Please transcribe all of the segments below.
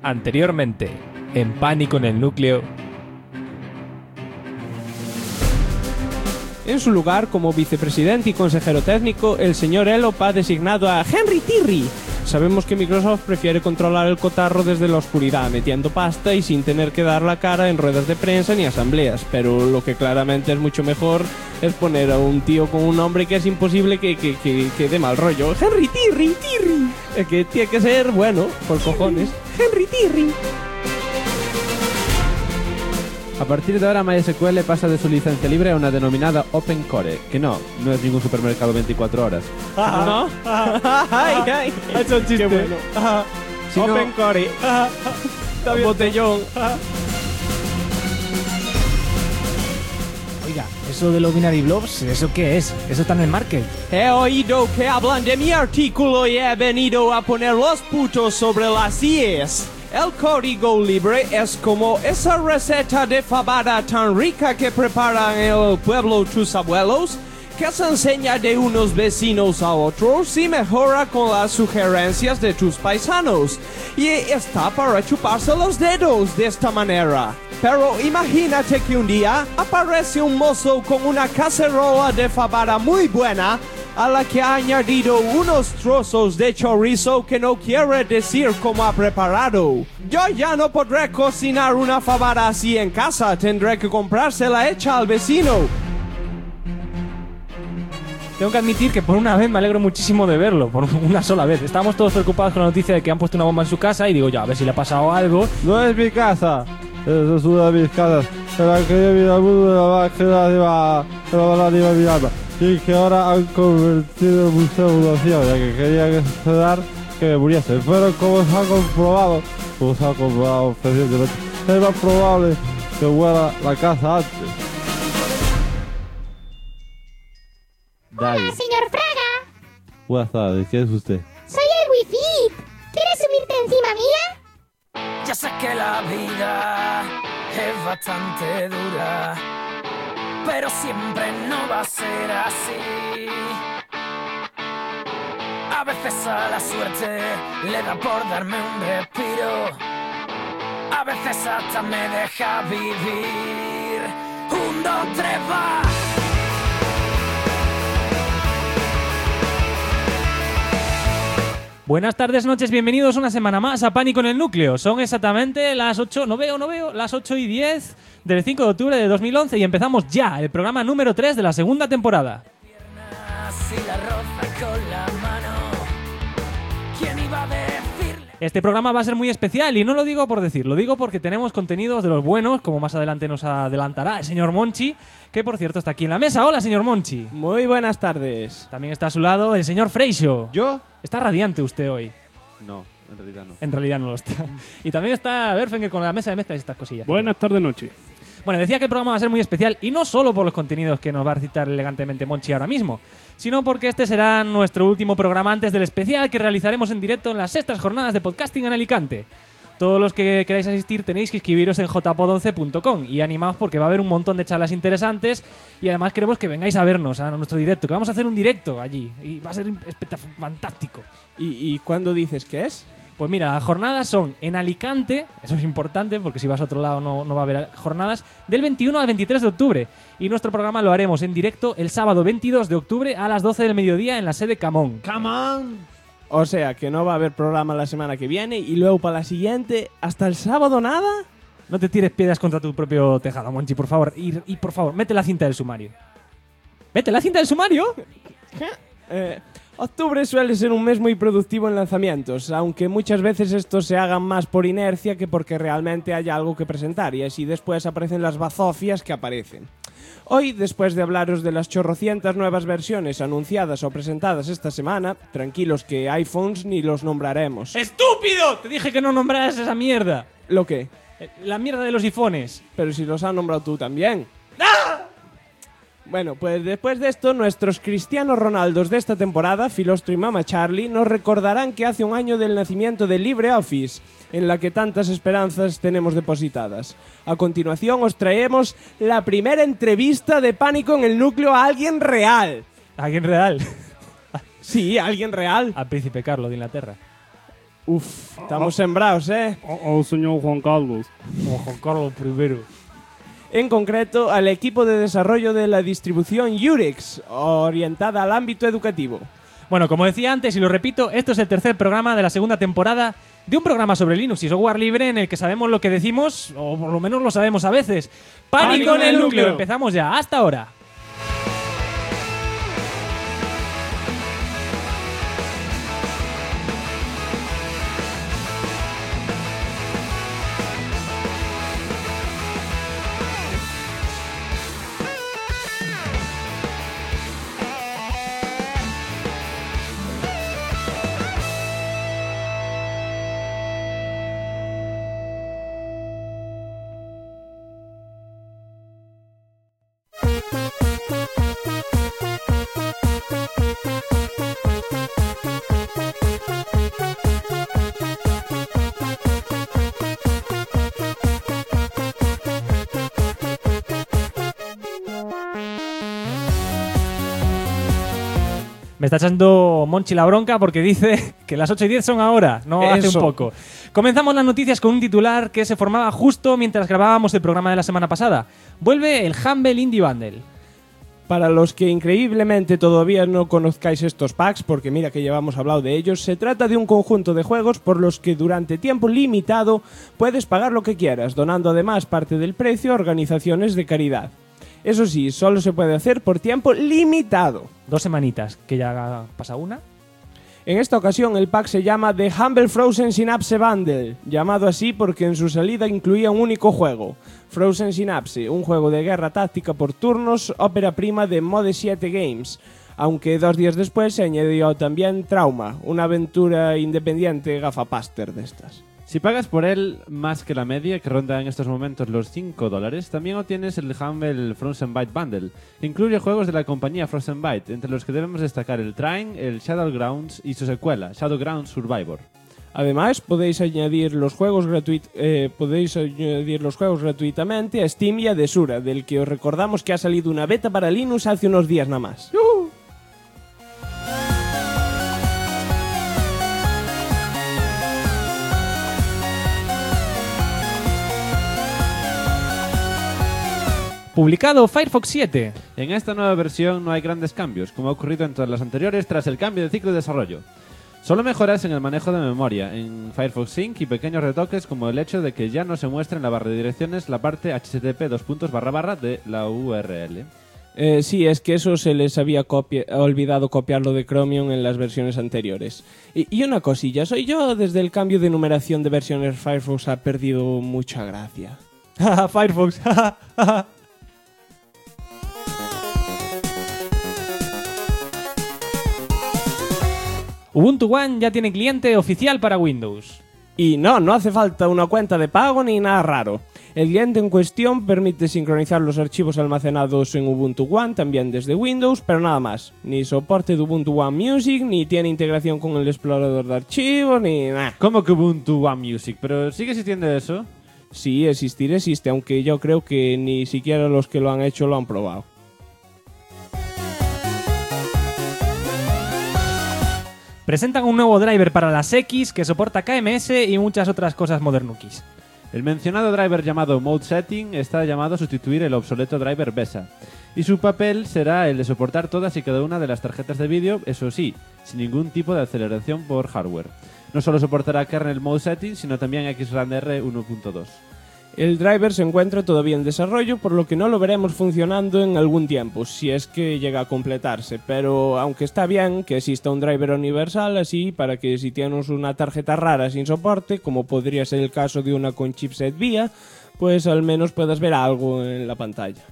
Anteriormente, en Pánico en el Núcleo. En su lugar, como vicepresidente y consejero técnico, el señor Elop ha designado a Henry Tirri. Sabemos que Microsoft prefiere controlar el cotarro desde la oscuridad, metiendo pasta y sin tener que dar la cara en ruedas de prensa ni asambleas, pero lo que claramente es mucho mejor es poner a un tío con un nombre que es imposible que dé mal rollo. Henry Tirri. Es que tiene que ser bueno, por cojones. Henry Tirri. A partir de ahora MySQL pasa de su licencia libre a una denominada Open Core, que no es ningún supermercado 24 horas. ¿No? Ay, Ha hecho un chiste. qué bueno. Si no- Open Core. Botellón. Oiga, eso de los binary blobs, ¿eso qué es? Eso está en el market. He oído que hablan de mi artículo y he venido a poner los putos sobre las IES. El código libre es como esa receta de fabada tan rica que preparan en el pueblo tus abuelos, que se enseña de unos vecinos a otros y mejora con las sugerencias de tus paisanos. Y está para chuparse los dedos de esta manera. Pero imagínate que un día aparece un mozo con una cacerola de fabada muy buena, a la que ha añadido unos trozos de chorizo que no quiere decir cómo ha preparado. Yo ya no podré cocinar una fabada así en casa, tendré que comprársela hecha al vecino. Tengo que admitir que por una vez me alegro muchísimo de verlo, por una sola vez. Estábamos todos preocupados con la noticia de que han puesto una bomba en su casa y digo yo, a ver si le ha pasado algo. No es mi casa, eso es una de mis casas, en la que yo vine al mundo de la báqueda de la mi alma, y que ahora han convertido en museo de oración, ya que querían esperar que me muriese. Pero como se ha comprobado recientemente, es más probable que muera la casa antes. Hola, señor Fraga. Buenas tardes, ¿quién es usted? Soy el Wi-Fi. ¿Quieres subirte encima mía? Ya sé que la vida es bastante dura, pero siempre no va a ser así. A veces a la suerte le da por darme un respiro, a veces hasta me deja vivir. 1, 2, 3, va. Buenas tardes, noches, bienvenidos una semana más a Pánico en el Núcleo. Son exactamente las 8, no veo, las 8:10 del 5 de octubre de 2011 y empezamos ya el programa número 3 de la segunda temporada. Si la roza con la mano, ¿quién iba a decirle? Este programa va a ser muy especial y no lo digo por decir, lo digo porque tenemos contenidos de los buenos, como más adelante nos adelantará el señor Monchi, que por cierto está aquí en la mesa. Hola, señor Monchi. Muy buenas tardes. También está a su lado el señor Freixo. ¿Yo? Está radiante usted hoy. No, en realidad no. En realidad no lo está. Y también está Berfenger con la mesa de mezclas y estas cosillas. Buenas tardes, noche. Bueno, decía que el programa va a ser muy especial y no solo por los contenidos que nos va a recitar elegantemente Monchi ahora mismo, sino porque este será nuestro último programa antes del especial que realizaremos en directo en las sextas jornadas de podcasting en Alicante. Todos los que queráis asistir tenéis que inscribiros en jpod11.com y animaos porque va a haber un montón de charlas interesantes y además queremos que vengáis a vernos a nuestro directo, que vamos a hacer un directo allí y va a ser fantástico. ¿Y cuándo dices que es? Pues mira, las jornadas son en Alicante, eso es importante porque si vas a otro lado no va a haber jornadas, del 21 al 23 de octubre. Y nuestro programa lo haremos en directo el sábado 22 de octubre a las 12 del mediodía en la sede Camón. ¡Come on! O sea, que no va a haber programa la semana que viene y luego para la siguiente, ¿hasta el sábado nada? No te tires piedras contra tu propio tejado, Monchi, por favor. Y por favor, mete la cinta del sumario. ¿Mete la cinta del sumario? Octubre suele ser un mes muy productivo en lanzamientos, aunque muchas veces estos se hagan más por inercia que porque realmente haya algo que presentar, y así después aparecen las bazofias que aparecen. Hoy, después de hablaros de las chorrocientas nuevas versiones anunciadas o presentadas esta semana, tranquilos que iPhones ni los nombraremos. ¡Estúpido! Te dije que no nombraras esa mierda. ¿Lo qué? La mierda de los iPhones. Pero si los has nombrado tú también. Bueno, pues después de esto, nuestros Cristianos Ronaldos de esta temporada, Filostro y Mama Charlie, nos recordarán que hace un año del nacimiento de LibreOffice, en la que tantas esperanzas tenemos depositadas. A continuación os traemos la primera entrevista de Pánico en el Núcleo a alguien real. ¿Alguien real? Sí, alguien real. Al príncipe Carlos de Inglaterra. Uf, estamos sembrados, ¿eh? Ao señor Juan Carlos. O Juan Carlos I. En concreto, al equipo de desarrollo de la distribución Urex, orientada al ámbito educativo. Bueno, como decía antes y lo repito, esto es el tercer programa de la segunda temporada de un programa sobre Linux y software libre en el que sabemos lo que decimos, o por lo menos lo sabemos a veces. ¡Pánico en el núcleo! Empezamos ya, hasta ahora. Me está echando Monchi la bronca porque dice que las 8:10 son ahora, no hace un poco. Comenzamos las noticias con un titular que se formaba justo mientras grabábamos el programa de la semana pasada. Vuelve el Humble Indie Bundle. Para los que increíblemente todavía no conozcáis estos packs, porque mira que llevamos hablado de ellos, se trata de un conjunto de juegos por los que durante tiempo limitado puedes pagar lo que quieras, donando además parte del precio a organizaciones de caridad. Eso sí, solo se puede hacer por tiempo limitado. 2 semanitas, que ya pasa una. En esta ocasión el pack se llama The Humble Frozen Synapse Bundle, llamado así porque en su salida incluía un único juego, Frozen Synapse, un juego de guerra táctica por turnos, ópera prima de Mode 7 Games, aunque 2 días después se añadió también Trauma, una aventura independiente gafapaster de estas. Si pagas por él más que la media, que ronda en estos momentos los $5, también obtienes el Humble Frozen Byte Bundle, que incluye juegos de la compañía Frozen Byte, entre los que debemos destacar el Trine, el Shadowgrounds y su secuela, Shadowgrounds Survivor. Además, podéis añadir los juegos gratuitamente a Steam y a Desura, del que os recordamos que ha salido una beta para Linux hace unos días nada más. ¡Yuhu! Publicado Firefox 7. En esta nueva versión no hay grandes cambios, como ha ocurrido en todas las anteriores tras el cambio de ciclo de desarrollo. Solo mejoras en el manejo de memoria, en Firefox Sync y pequeños retoques como el hecho de que ya no se muestre en la barra de direcciones la parte http de la URL. Sí, es que eso se les había olvidado copiarlo de Chromium en las versiones anteriores. Y una cosilla, soy yo desde el cambio de numeración de versiones Firefox ha perdido mucha gracia. Firefox. Ubuntu One ya tiene cliente oficial para Windows. Y no hace falta una cuenta de pago ni nada raro. El cliente en cuestión permite sincronizar los archivos almacenados en Ubuntu One también desde Windows, pero nada más. Ni soporte de Ubuntu One Music, ni tiene integración con el explorador de archivos, ni nada. ¿Cómo que Ubuntu One Music? ¿Pero sigue existiendo eso? Sí, existe, aunque yo creo que ni siquiera los que lo han hecho lo han probado. Presentan un nuevo driver para las X que soporta KMS y muchas otras cosas modernukis. El mencionado driver llamado Mode Setting está llamado a sustituir el obsoleto driver BESA, y su papel será el de soportar todas y cada una de las tarjetas de vídeo, eso sí, sin ningún tipo de aceleración por hardware. No solo soportará kernel Mode Setting, sino también XRandR 1.2. El driver se encuentra todavía en desarrollo, por lo que no lo veremos funcionando en algún tiempo, si es que llega a completarse, pero aunque está bien que exista un driver universal así, para que si tienes una tarjeta rara sin soporte, como podría ser el caso de una con chipset VIA, pues al menos puedas ver algo en la pantalla.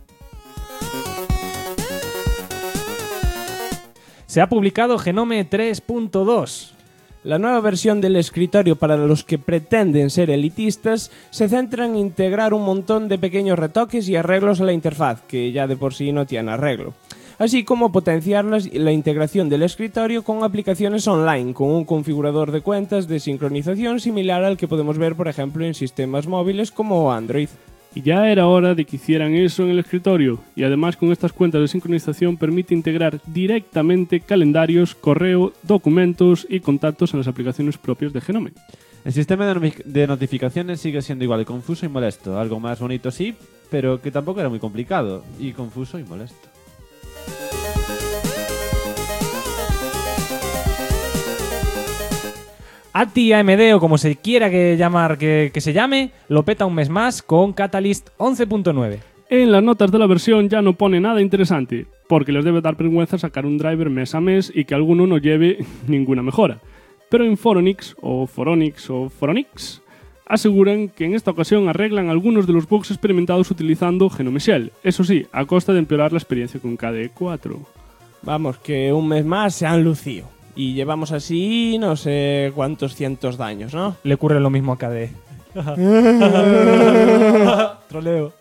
Se ha publicado Genome 3.2. La nueva versión del escritorio para los que pretenden ser elitistas se centra en integrar un montón de pequeños retoques y arreglos a la interfaz, que ya de por sí no tiene arreglo, así como potenciar la integración del escritorio con aplicaciones online, con un configurador de cuentas de sincronización similar al que podemos ver por ejemplo en sistemas móviles como Android. Y ya era hora de que hicieran eso en el escritorio, y además con estas cuentas de sincronización permite integrar directamente calendarios, correo, documentos y contactos en las aplicaciones propias de Genome. El sistema de notificaciones sigue siendo igual de confuso y molesto. Algo más bonito sí, pero que tampoco era muy complicado. Y confuso y molesto. ATI AMD o como se quiera que se llame, lo peta un mes más con Catalyst 11.9. En las notas de la versión ya no pone nada interesante, porque les debe dar vergüenza sacar un driver mes a mes y que alguno no lleve ninguna mejora. Pero en Foronix aseguran que en esta ocasión arreglan algunos de los bugs experimentados utilizando Genome Shell, eso sí, a costa de empeorar la experiencia con KDE 4. Vamos, que un mes más se han lucido. Y llevamos así no sé cuántos cientos de años, ¿no? Le ocurre lo mismo a KDE. Troleo.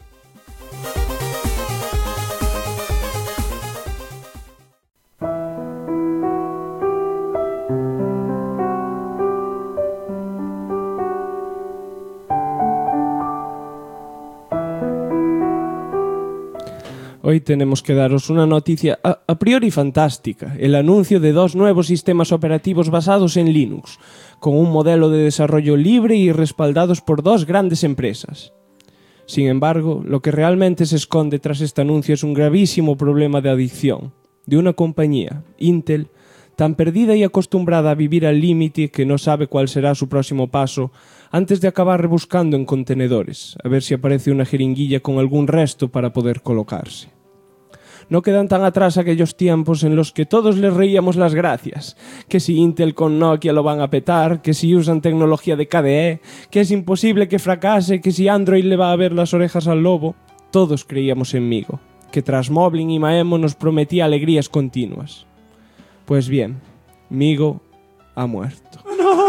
Hoy tenemos que daros una noticia a priori fantástica, el anuncio de 2 nuevos sistemas operativos basados en Linux, con un modelo de desarrollo libre y respaldados por 2 grandes empresas. Sin embargo, lo que realmente se esconde tras este anuncio es un gravísimo problema de adicción, de una compañía, Intel, tan perdida y acostumbrada a vivir al límite que no sabe cuál será su próximo paso antes de acabar rebuscando en contenedores, a ver si aparece una jeringuilla con algún resto para poder colocarse. No quedan tan atrás aquellos tiempos en los que todos les reíamos las gracias, que si Intel con Nokia lo van a petar, que si usan tecnología de KDE, que es imposible que fracase, que si Android le va a ver las orejas al lobo. Todos creíamos en Migo, que tras Moblin y Maemo nos prometía alegrías continuas. Pues bien, Migo ha muerto.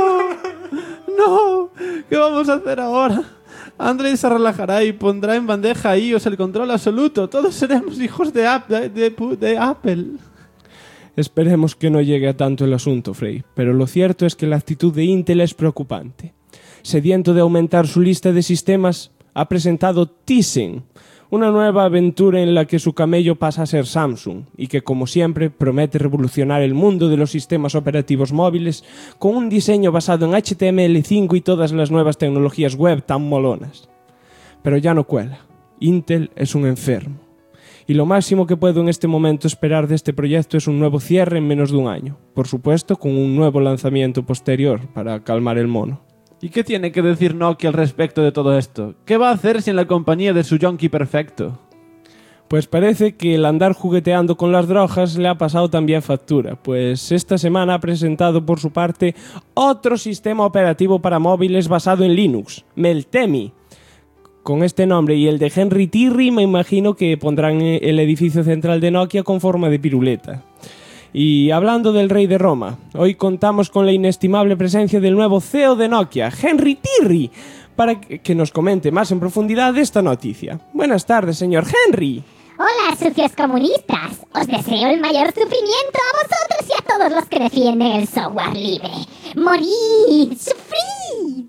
¡No! ¿Qué vamos a hacer ahora? Android se relajará y pondrá en bandeja a iOS el control absoluto. Todos seremos hijos de Apple. Esperemos que no llegue a tanto el asunto, Frey, pero lo cierto es que la actitud de Intel es preocupante. Sediento de aumentar su lista de sistemas, ha presentado Tizen, una nueva aventura en la que su camello pasa a ser Samsung y que, como siempre, promete revolucionar el mundo de los sistemas operativos móviles con un diseño basado en HTML5 y todas las nuevas tecnologías web tan molonas. Pero ya no cuela. Intel es un enfermo. Y lo máximo que puedo en este momento esperar de este proyecto es un nuevo cierre en menos de un año. Por supuesto, con un nuevo lanzamiento posterior para calmar el mono. ¿Y qué tiene que decir Nokia al respecto de todo esto? ¿Qué va a hacer sin la compañía de su yonki perfecto? Pues parece que el andar jugueteando con las drogas le ha pasado también factura, pues esta semana ha presentado por su parte otro sistema operativo para móviles basado en Linux, Meltemi. Con este nombre y el de Henry Tirri me imagino que pondrán el edificio central de Nokia con forma de piruleta. Y hablando del rey de Roma, hoy contamos con la inestimable presencia del nuevo CEO de Nokia, Henry Tirri, para que nos comente más en profundidad esta noticia. Buenas tardes, señor Henry. Hola, sucios comunistas. Os deseo el mayor sufrimiento a vosotros y a todos los que defienden el software libre. ¡Morid! ¡Sufrid!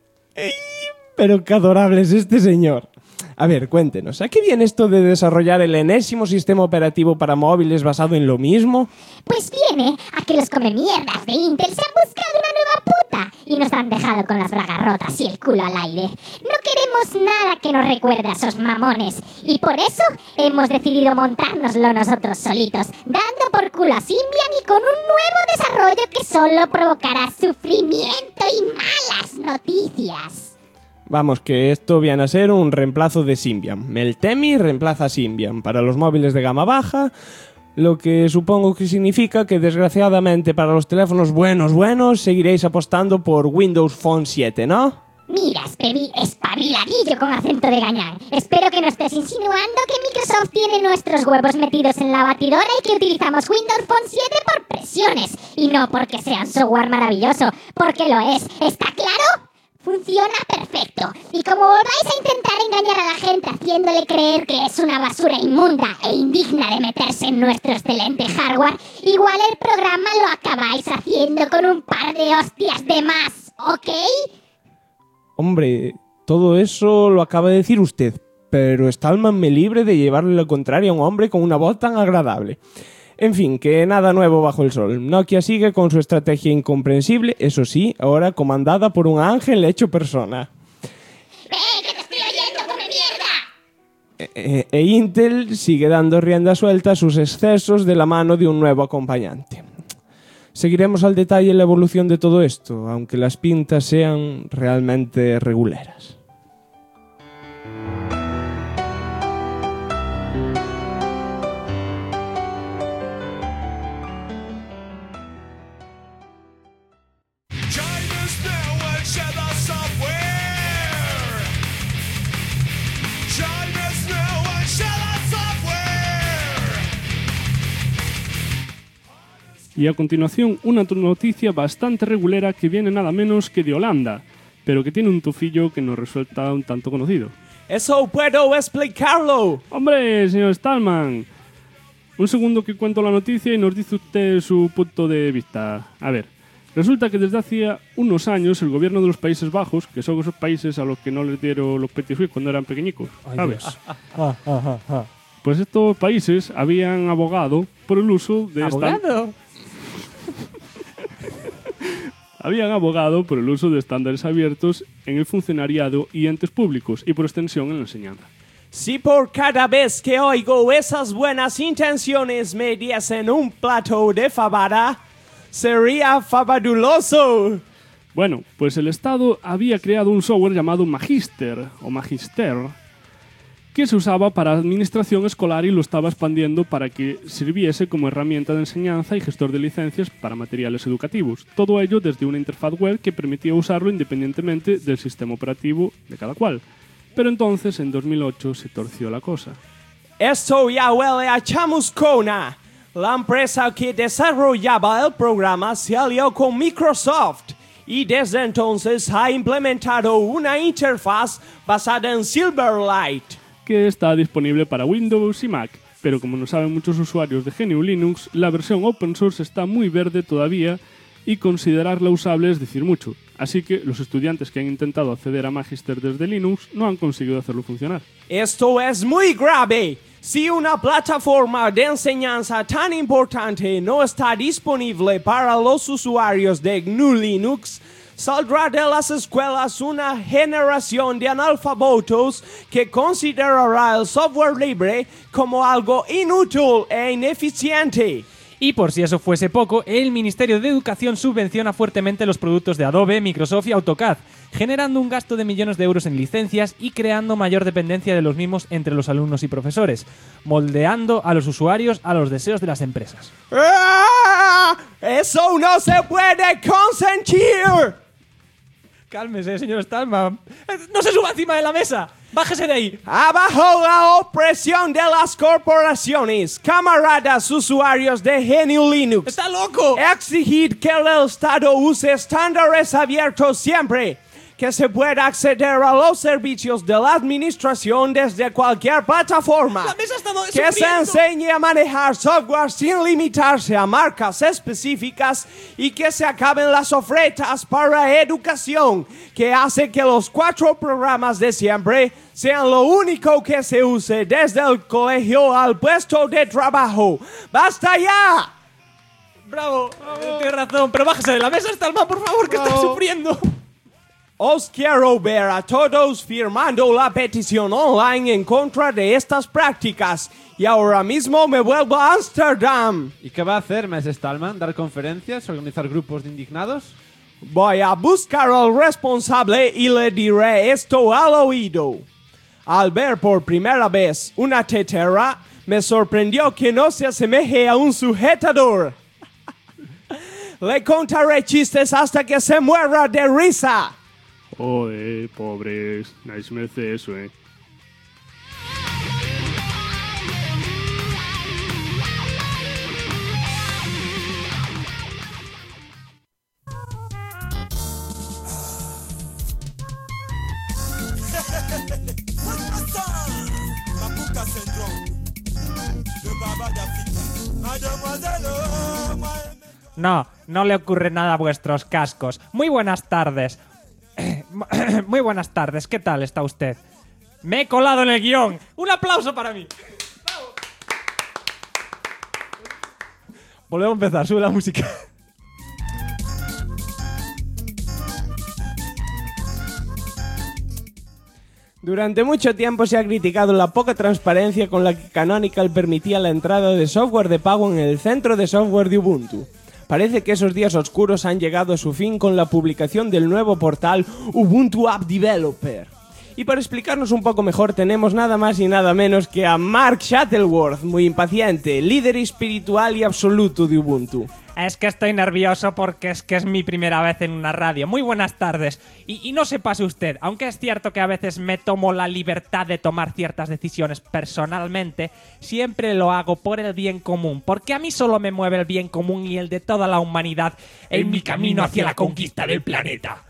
Pero qué adorable es este señor. A ver, cuéntenos, ¿a qué viene esto de desarrollar el enésimo sistema operativo para móviles basado en lo mismo? Pues viene a que los comemierdas de Intel se han buscado una nueva puta y nos han dejado con las bragas rotas y el culo al aire. No queremos nada que nos recuerde a esos mamones y por eso hemos decidido montárnoslo nosotros solitos, dando por culo a Symbian y con un nuevo desarrollo que solo provocará sufrimiento y malas noticias. Vamos, que esto viene a ser un reemplazo de Symbian. Meltemi reemplaza a Symbian para los móviles de gama baja, lo que supongo que significa que desgraciadamente para los teléfonos buenos seguiréis apostando por Windows Phone 7, ¿no? Mira, espabiladillo con acento de gañán. Espero que no estés insinuando que Microsoft tiene nuestros huevos metidos en la batidora y que utilizamos Windows Phone 7 por presiones. Y no porque sea un software maravilloso, porque lo es. ¿Está claro? Funciona perfecto. Y como volváis a intentar engañar a la gente haciéndole creer que es una basura inmunda e indigna de meterse en nuestro excelente hardware, igual el programa lo acabáis haciendo con un par de hostias de más, ¿ok? Hombre, todo eso lo acaba de decir usted, pero Stallman me libre de llevarle la contraria a un hombre con una voz tan agradable. En fin, que nada nuevo bajo el sol. Nokia sigue con su estrategia incomprensible, eso sí, ahora comandada por un ángel hecho persona. ¡Que te estoy oyendo, come mierda! E Intel sigue dando rienda suelta a sus excesos de la mano de un nuevo acompañante. Seguiremos al detalle la evolución de todo esto, aunque las pintas sean realmente reguleras. Y a continuación, una noticia bastante regulera que viene nada menos que de Holanda, pero que tiene un tufillo que nos resulta un tanto conocido. ¡Eso puedo explicarlo! ¡Hombre, señor Stallman! Un segundo que cuento la noticia y nos dice usted su punto de vista. A ver, resulta que desde hacía unos años el gobierno de los Países Bajos, que son esos países a los que no les dieron los petit suisse cuando eran pequeñicos, ¿sabes? Pues estos países habían abogado por el uso de ¿Abogado? habían abogado por el uso de estándares abiertos en el funcionariado y entes públicos y por extensión en la enseñanza. Si por cada vez que oigo esas buenas intenciones me diesen un plato de fabada, sería fabuloso. Bueno, pues el Estado había creado un software llamado Magister o Magister que se usaba para administración escolar y lo estaba expandiendo para que sirviese como herramienta de enseñanza y gestor de licencias para materiales educativos. Todo ello desde una interfaz web que permitía usarlo independientemente del sistema operativo de cada cual. Pero entonces, en 2008, se torció la cosa. Esto ya huele a chamuscona. La empresa que desarrollaba el programa se alió con Microsoft y desde entonces ha implementado una interfaz basada en Silverlight, que está disponible para Windows y Mac, pero como no saben muchos usuarios de GNU Linux, la versión open source está muy verde todavía y considerarla usable es decir mucho. Así que los estudiantes que han intentado acceder a Magister desde Linux no han conseguido hacerlo funcionar. Esto es muy grave. Si una plataforma de enseñanza tan importante no está disponible para los usuarios de GNU Linux, saldrá de las escuelas una generación de analfabetos que considerará el software libre como algo inútil e ineficiente. Y por si eso fuese poco, el Ministerio de Educación subvenciona fuertemente los productos de Adobe, Microsoft y AutoCAD, generando un gasto de millones de euros en licencias y creando mayor dependencia de los mismos entre los alumnos y profesores, moldeando a los usuarios a los deseos de las empresas. ¡Ah! ¡Eso no se puede consentir! Cálmese, señor Stallman. ¡No se suba encima de la mesa! ¡Bájese de ahí! Abajo la opresión de las corporaciones, camaradas usuarios de GNU Linux. ¡Está loco! Exigid que el Estado use estándares abiertos siempre, que se pueda acceder a los servicios de la administración desde cualquier plataforma. ¡La mesa está Que se enseñe a manejar software sin limitarse a marcas específicas y que se acaben las ofertas para educación, que hace que los 4 programas de siempre sean lo único que se use desde el colegio al puesto de trabajo. ¡Basta ya! ¡Bravo! Tienes razón, pero bájese de la mesa, Stallman, por favor, que está sufriendo. Os quiero ver a todos firmando la petición online en contra de estas prácticas. Y ahora mismo me vuelvo a Ámsterdam. ¿Y qué va a hacer, Mr. Stallman? ¿Dar conferencias? ¿Organizar grupos de indignados? Voy a buscar al responsable y le diré esto al oído. Al ver por primera vez una tetera, me sorprendió que no se asemeje a un sujetador. Le contaré chistes hasta que se muera de risa. Joder, pobres. Nadie se merece eso, ¿eh? No le ocurre nada a vuestros cascos. Muy buenas tardes. Muy buenas tardes, ¿qué tal está usted? Me he colado en el guión. ¡Un aplauso para mí! Volvemos a empezar, sube la música. Durante mucho tiempo se ha criticado la poca transparencia con la que Canonical permitía la entrada de software de pago en el centro de software de Ubuntu. Parece que esos días oscuros han llegado a su fin con la publicación del nuevo portal Ubuntu App Developer. Y para explicarnos un poco mejor tenemos nada más y nada menos que a Mark Shuttleworth, muy impaciente, líder espiritual y absoluto de Ubuntu. Es que estoy nervioso porque es mi primera vez en una radio. Muy buenas tardes. Y no se pase usted, aunque es cierto que a veces me tomo la libertad de tomar ciertas decisiones personalmente, siempre lo hago por el bien común, porque a mí solo me mueve el bien común y el de toda la humanidad en mi camino hacia la conquista del planeta.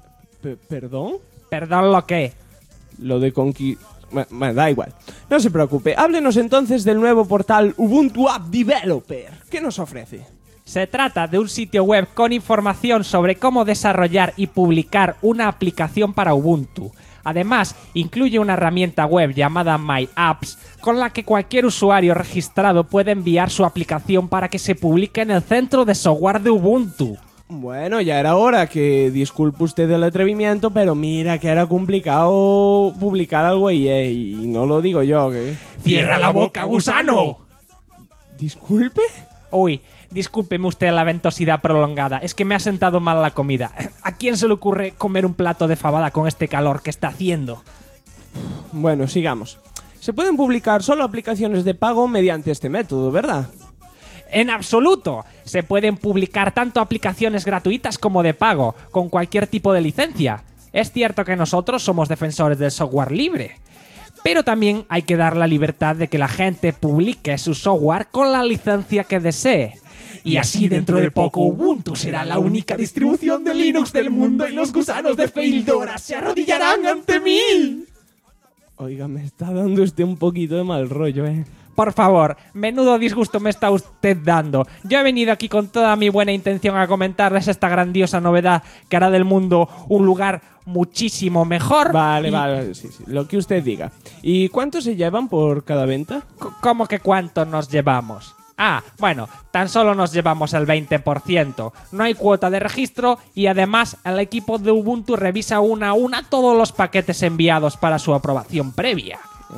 ¿Perdón? ¿Perdón lo qué? Lo de Bueno, da igual. No se preocupe. Háblenos entonces del nuevo portal Ubuntu App Developer. ¿Qué nos ofrece? Se trata de un sitio web con información sobre cómo desarrollar y publicar una aplicación para Ubuntu. Además, incluye una herramienta web llamada My Apps, con la que cualquier usuario registrado puede enviar su aplicación para que se publique en el centro de software de Ubuntu. Bueno, ya era hora, que disculpe usted el atrevimiento, pero mira que era complicado publicar algo ahí, y no lo digo yo, que... ¡Cierra la boca, gusano! ¿Disculpe? Uy, discúlpeme usted la ventosidad prolongada, es que me ha sentado mal la comida. ¿A quién se le ocurre comer un plato de fabada con este calor que está haciendo? Bueno, sigamos. Se pueden publicar solo aplicaciones de pago mediante este método, ¿verdad? ¡En absoluto! Se pueden publicar tanto aplicaciones gratuitas como de pago, con cualquier tipo de licencia. Es cierto que nosotros somos defensores del software libre, pero también hay que dar la libertad de que la gente publique su software con la licencia que desee. Y así dentro de poco Ubuntu será la única distribución de Linux del mundo y los gusanos de Feildora se arrodillarán ante mí. Oiga, me está dando usted un poquito de mal rollo, Por favor, menudo disgusto me está usted dando. Yo he venido aquí con toda mi buena intención a comentarles esta grandiosa novedad que hará del mundo un lugar muchísimo mejor. Vale, sí, lo que usted diga. ¿Y cuánto se llevan por cada venta? ¿Cómo que cuánto nos llevamos? Ah, bueno, tan solo nos llevamos el 20%. No hay cuota de registro y además el equipo de Ubuntu revisa una a una todos los paquetes enviados para su aprobación previa.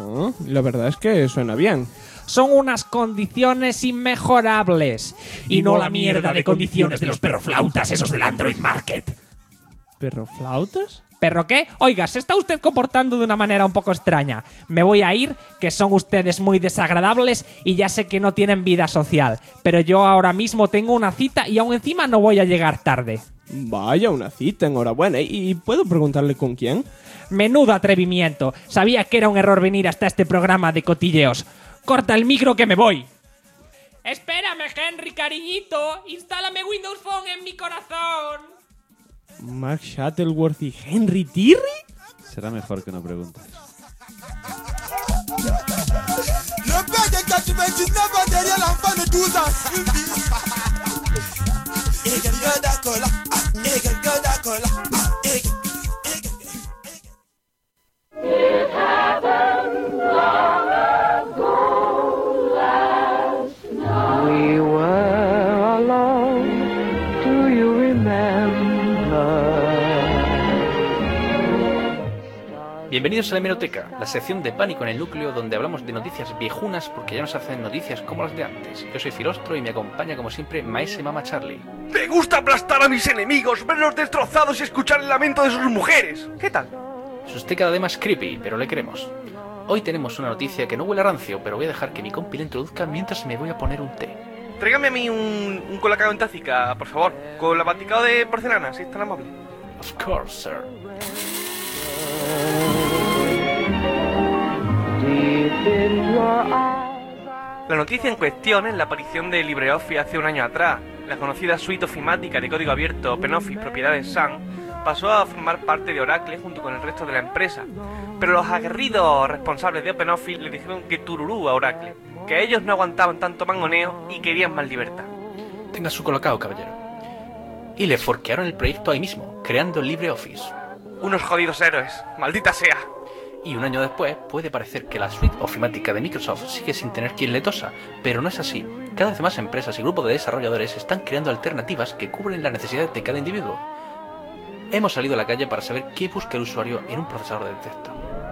La verdad es que suena bien. Son unas condiciones inmejorables. Y no la mierda de condiciones de los perroflautas esos del Android Market. ¿Perroflautas? ¿Perro qué? Oiga, se está usted comportando de una manera un poco extraña. Me voy a ir, que son ustedes muy desagradables y ya sé que no tienen vida social. Pero yo ahora mismo tengo una cita y aún encima no voy a llegar tarde. Vaya, una cita, enhorabuena. ¿Y puedo preguntarle con quién? Menudo atrevimiento. Sabía que era un error venir hasta este programa de cotilleos. Corta el micro que me voy. Espérame, Henry, cariñito. Instálame Windows Phone en mi corazón. ¿Mark Shuttleworth y Henry Tirri? Será mejor que no preguntes. We were alone, do you remember? Bienvenidos a la Hemeroteca, la sección de Pánico en el Núcleo donde hablamos de noticias viejunas porque ya no se hacen noticias como las de antes. Yo soy Filostro y me acompaña como siempre Maese Mama Charlie. Me gusta aplastar a mis enemigos, verlos destrozados y escuchar el lamento de sus mujeres. ¿Qué tal? Es usted cada vez más creepy, pero le queremos. Hoy tenemos una noticia que no huele a rancio, pero voy a dejar que mi compi la introduzca mientras me voy a poner un té. Tráigame a mí un colacao en tacica, por favor. Con lavanticado de porcelana, si es tan amable. Of course, sir. La noticia en cuestión es la aparición de LibreOffice hace un año atrás. La conocida suite ofimática de código abierto OpenOffice, propiedad de Sun, pasó a formar parte de Oracle junto con el resto de la empresa. Pero los aguerridos responsables de OpenOffice le dijeron que tururú a Oracle, que ellos no aguantaban tanto mangoneo y querían más libertad. Tenga su colocado, caballero. Y le forquearon el proyecto ahí mismo, creando LibreOffice. Unos jodidos héroes, maldita sea. Y un año después puede parecer que la suite ofimática de Microsoft sigue sin tener quien le tosa, pero no es así. Cada vez más empresas y grupos de desarrolladores están creando alternativas que cubren las necesidades de cada individuo. Hemos salido a la calle para saber qué busca el usuario en un procesador de texto.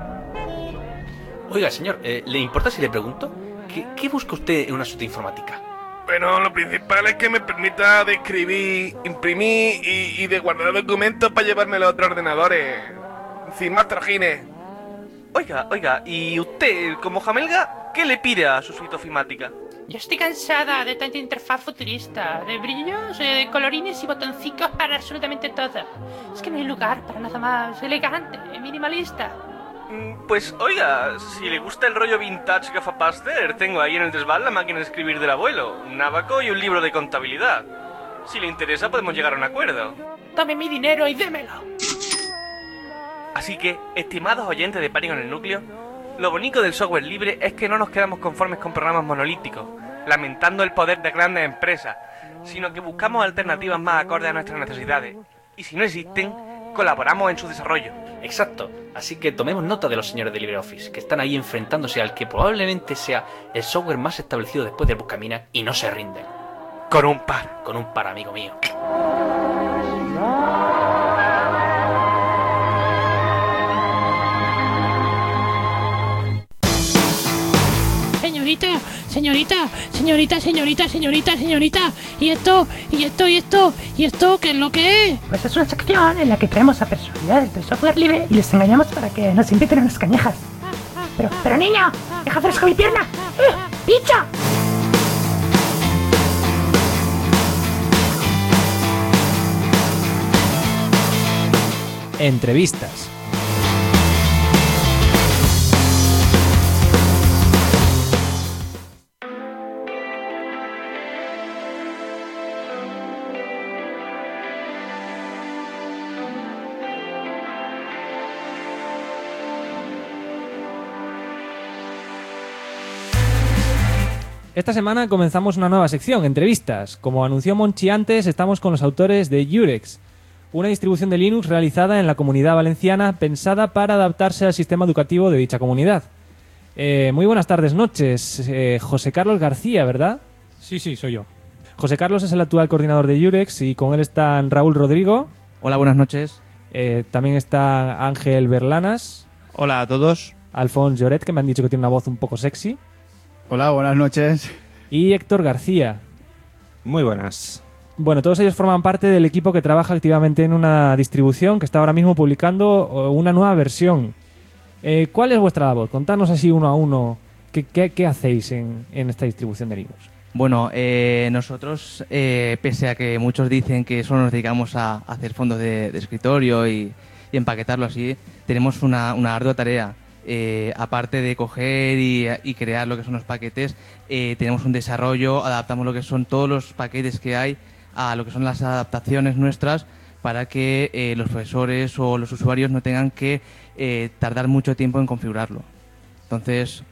Oiga, señor, ¿le importa si le pregunto? ¿Qué busca usted en una suite informática? Bueno, lo principal es que me permita de escribir, imprimir y de guardar documentos para llevármelo a otros ordenadores. Sin más trajines. Oiga, ¿y usted, como Jamelga, qué le pide a su suite ofimática? Yo estoy cansada de tanta interfaz futurista, de brillos, de colorines y botoncicos para absolutamente todo. Es que no hay lugar para nada más elegante, minimalista. Pues oiga, si le gusta el rollo vintage gafapaster, tengo ahí en el desván la máquina de escribir del abuelo, un abaco y un libro de contabilidad. Si le interesa podemos llegar a un acuerdo. Tome mi dinero y démelo. Así que, estimados oyentes de Pánico en el Núcleo, lo bonito del software libre es que no nos quedamos conformes con programas monolíticos, lamentando el poder de grandes empresas, sino que buscamos alternativas más acordes a nuestras necesidades. Y si no existen, colaboramos en su desarrollo. Exacto. Así que tomemos nota de los señores de LibreOffice, que están ahí enfrentándose al que probablemente sea el software más establecido después del Buscaminas y no se rinden. Con un par. Con un par, amigo mío. Señorita. ¿Y esto? ¿Qué es lo que es? Pues es una sección en la que traemos a personalidades del software libre y les engañamos para que nos inviten a unas cañejas. Pero niña, deja fresco mi pierna. ¡Picha! Entrevistas. Esta semana comenzamos una nueva sección, entrevistas. Como anunció Monchi antes, estamos con los autores de Jurex, una distribución de Linux realizada en la Comunidad Valenciana pensada para adaptarse al sistema educativo de dicha comunidad. Muy buenas tardes, noches. José Carlos García, ¿verdad? Sí, soy yo. José Carlos es el actual coordinador de Jurex y con él están Raúl Rodrigo. Hola, buenas noches. También está Ángel Berlanas. Hola a todos. Alfons Lloret, que me han dicho que tiene una voz un poco sexy. Hola, buenas noches. Y Héctor García. Muy buenas. Bueno, todos ellos forman parte del equipo que trabaja activamente en una distribución que está ahora mismo publicando una nueva versión. ¿Cuál es vuestra labor? Contadnos así uno a uno qué hacéis en esta distribución de Linux. Bueno, nosotros, pese a que muchos dicen que solo nos dedicamos a hacer fondos de escritorio y empaquetarlo así, tenemos una ardua tarea. Aparte de coger y crear lo que son los paquetes, tenemos un desarrollo, adaptamos lo que son todos los paquetes que hay a lo que son las adaptaciones nuestras para que los profesores o los usuarios no tengan que tardar mucho tiempo en configurarlo. Entonces,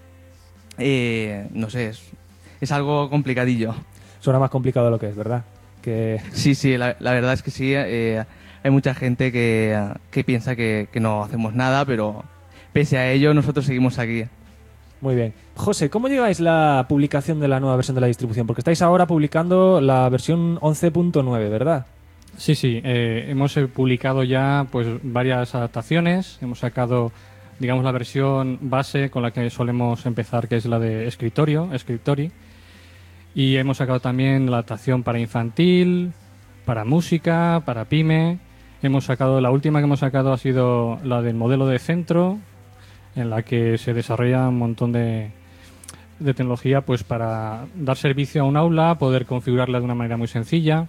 no sé, es algo complicadillo. Suena más complicado de lo que es, ¿verdad? Sí, la verdad es que sí. Hay mucha gente que piensa que no hacemos nada, pero pese a ello, nosotros seguimos aquí. Muy bien. José, ¿cómo lleváis la publicación de la nueva versión de la distribución? Porque estáis ahora publicando la versión 11.9, ¿verdad? Sí. Hemos publicado ya pues varias adaptaciones. Hemos sacado, digamos, la versión base con la que solemos empezar, que es la de Scriptory. Y hemos sacado también la adaptación para infantil, para música, para pyme. La última que hemos sacado ha sido la del modelo de centro, en la que se desarrolla un montón de tecnología pues para dar servicio a un aula, poder configurarla de una manera muy sencilla.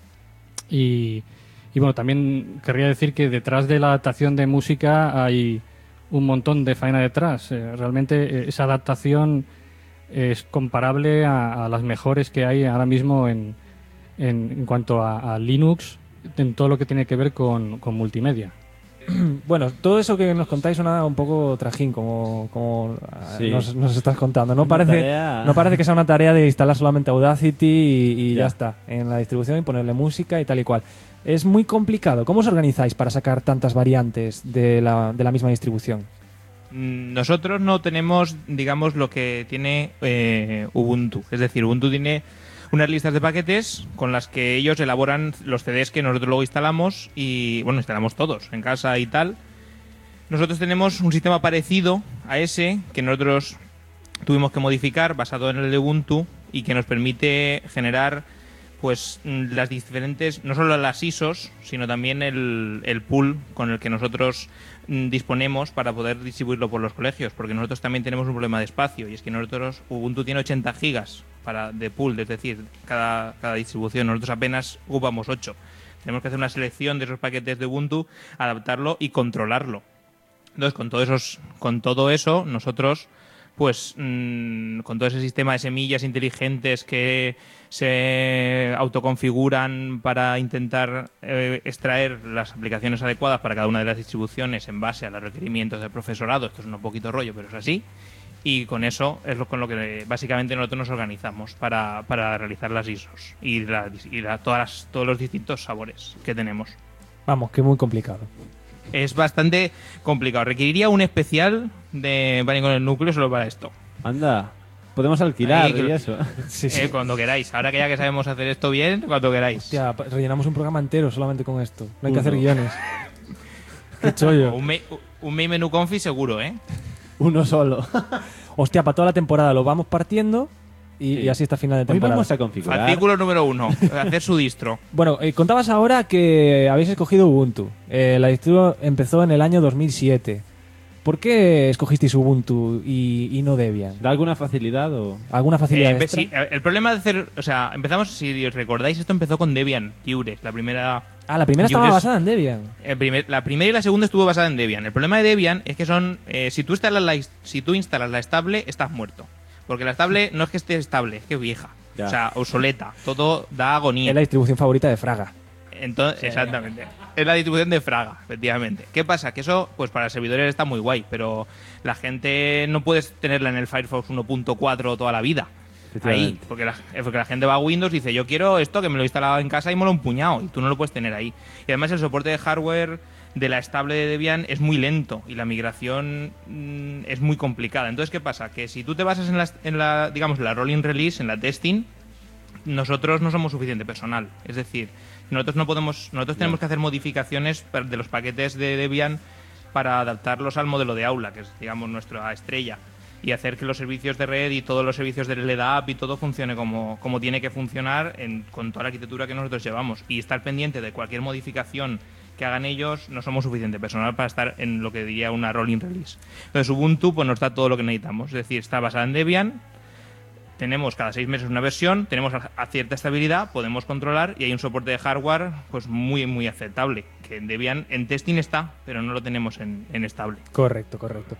Y bueno, también querría decir que detrás de la adaptación de música hay un montón de faena detrás. Realmente esa adaptación es comparable a las mejores que hay ahora mismo en cuanto a Linux, en todo lo que tiene que ver con multimedia. Bueno, todo eso que nos contáis suena un poco trajín, como Sí. nos estás contando. No Una parece, tarea- no parece que sea una tarea de instalar solamente Audacity y Ya. ya está, en la distribución y ponerle música y tal y cual. Es muy complicado. ¿Cómo os organizáis para sacar tantas variantes de la misma distribución? Nosotros no tenemos, digamos, lo que tiene Ubuntu. Es decir, Ubuntu tiene unas listas de paquetes con las que ellos elaboran los CDs que nosotros luego instalamos y, bueno, instalamos todos en casa y tal. Nosotros tenemos un sistema parecido a ese que nosotros tuvimos que modificar basado en el de Ubuntu y que nos permite generar pues las diferentes, no solo las ISOs, sino también el pool con el que nosotros disponemos para poder distribuirlo por los colegios, porque nosotros también tenemos un problema de espacio, y es que nosotros, Ubuntu tiene 80 gigas de pool, es decir, cada distribución, nosotros apenas ocupamos 8. Tenemos que hacer una selección de esos paquetes de Ubuntu, adaptarlo y controlarlo. Entonces, con todo eso, nosotros pues con todo ese sistema de semillas inteligentes que se autoconfiguran para intentar extraer las aplicaciones adecuadas para cada una de las distribuciones en base a los requerimientos del profesorado. Esto es un poquito rollo, pero es así. Y con eso es con lo que básicamente nosotros nos organizamos para realizar las ISOs y todos los distintos sabores que tenemos. Vamos, que muy complicado. Es bastante complicado. Requeriría un especial de Pánico en el Núcleo solo para esto. Anda, podemos alquilar Ahí, y eso. Cuando queráis. Ahora que ya que sabemos hacer esto bien, cuando queráis. Hostia, rellenamos un programa entero solamente con esto. No hay que Uno. hacer guiones. Qué chollo. Un main menú confi seguro, ¿eh? Uno solo. Hostia, para toda la temporada lo vamos partiendo y así hasta final de temporada. vamos a configurar. Artículo número 1. Hacer su distro. Bueno, contabas ahora que habéis escogido Ubuntu. La distro empezó en el año 2007. ¿Por qué escogisteis Ubuntu y no Debian? ¿Da alguna facilidad o...? ¿Alguna facilidad extra? Sí, el problema de hacer... O sea, empezamos, si os recordáis, esto empezó con Debian, Jurex, la primera... Ah, la primera estaba basada en Debian. La primera y la segunda estuvo basada en Debian. El problema de Debian es que son... si tú instalas la estable, estás muerto. Porque la estable no es que esté estable, es que es vieja. Ya. O sea, obsoleta. Todo da agonía. Es la distribución favorita de Fraga. Entonces, exactamente. Es la distribución de Fraga, efectivamente. ¿Qué pasa? Que eso, pues para servidores está muy guay, pero la gente no puedes tenerla en el Firefox 1.4 toda la vida. Ahí, porque la gente va a Windows y dice, yo quiero esto que me lo he instalado en casa y me lo he empuñado, y tú no lo puedes tener ahí. Y además el soporte de hardware de la estable de Debian es muy lento y la migración es muy complicada. Entonces, ¿qué pasa? Que si tú te basas en la digamos, la rolling release, en la testing, nosotros no somos suficiente personal. Es decir, nosotros tenemos que hacer modificaciones de los paquetes de Debian para adaptarlos al modelo de aula, que es, digamos, nuestra estrella, y hacer que los servicios de red y todos los servicios de LDAP y todo funcione como tiene que funcionar con toda la arquitectura que nosotros llevamos. Y estar pendiente de cualquier modificación que hagan ellos, no somos suficiente personal para estar en lo que diría una rolling release. Entonces Ubuntu pues nos da todo lo que necesitamos, es decir, está basada en Debian, tenemos cada 6 meses una versión, tenemos a cierta estabilidad, podemos controlar y hay un soporte de hardware pues muy muy aceptable, que en Debian en testing está, pero no lo tenemos en estable. Correcto.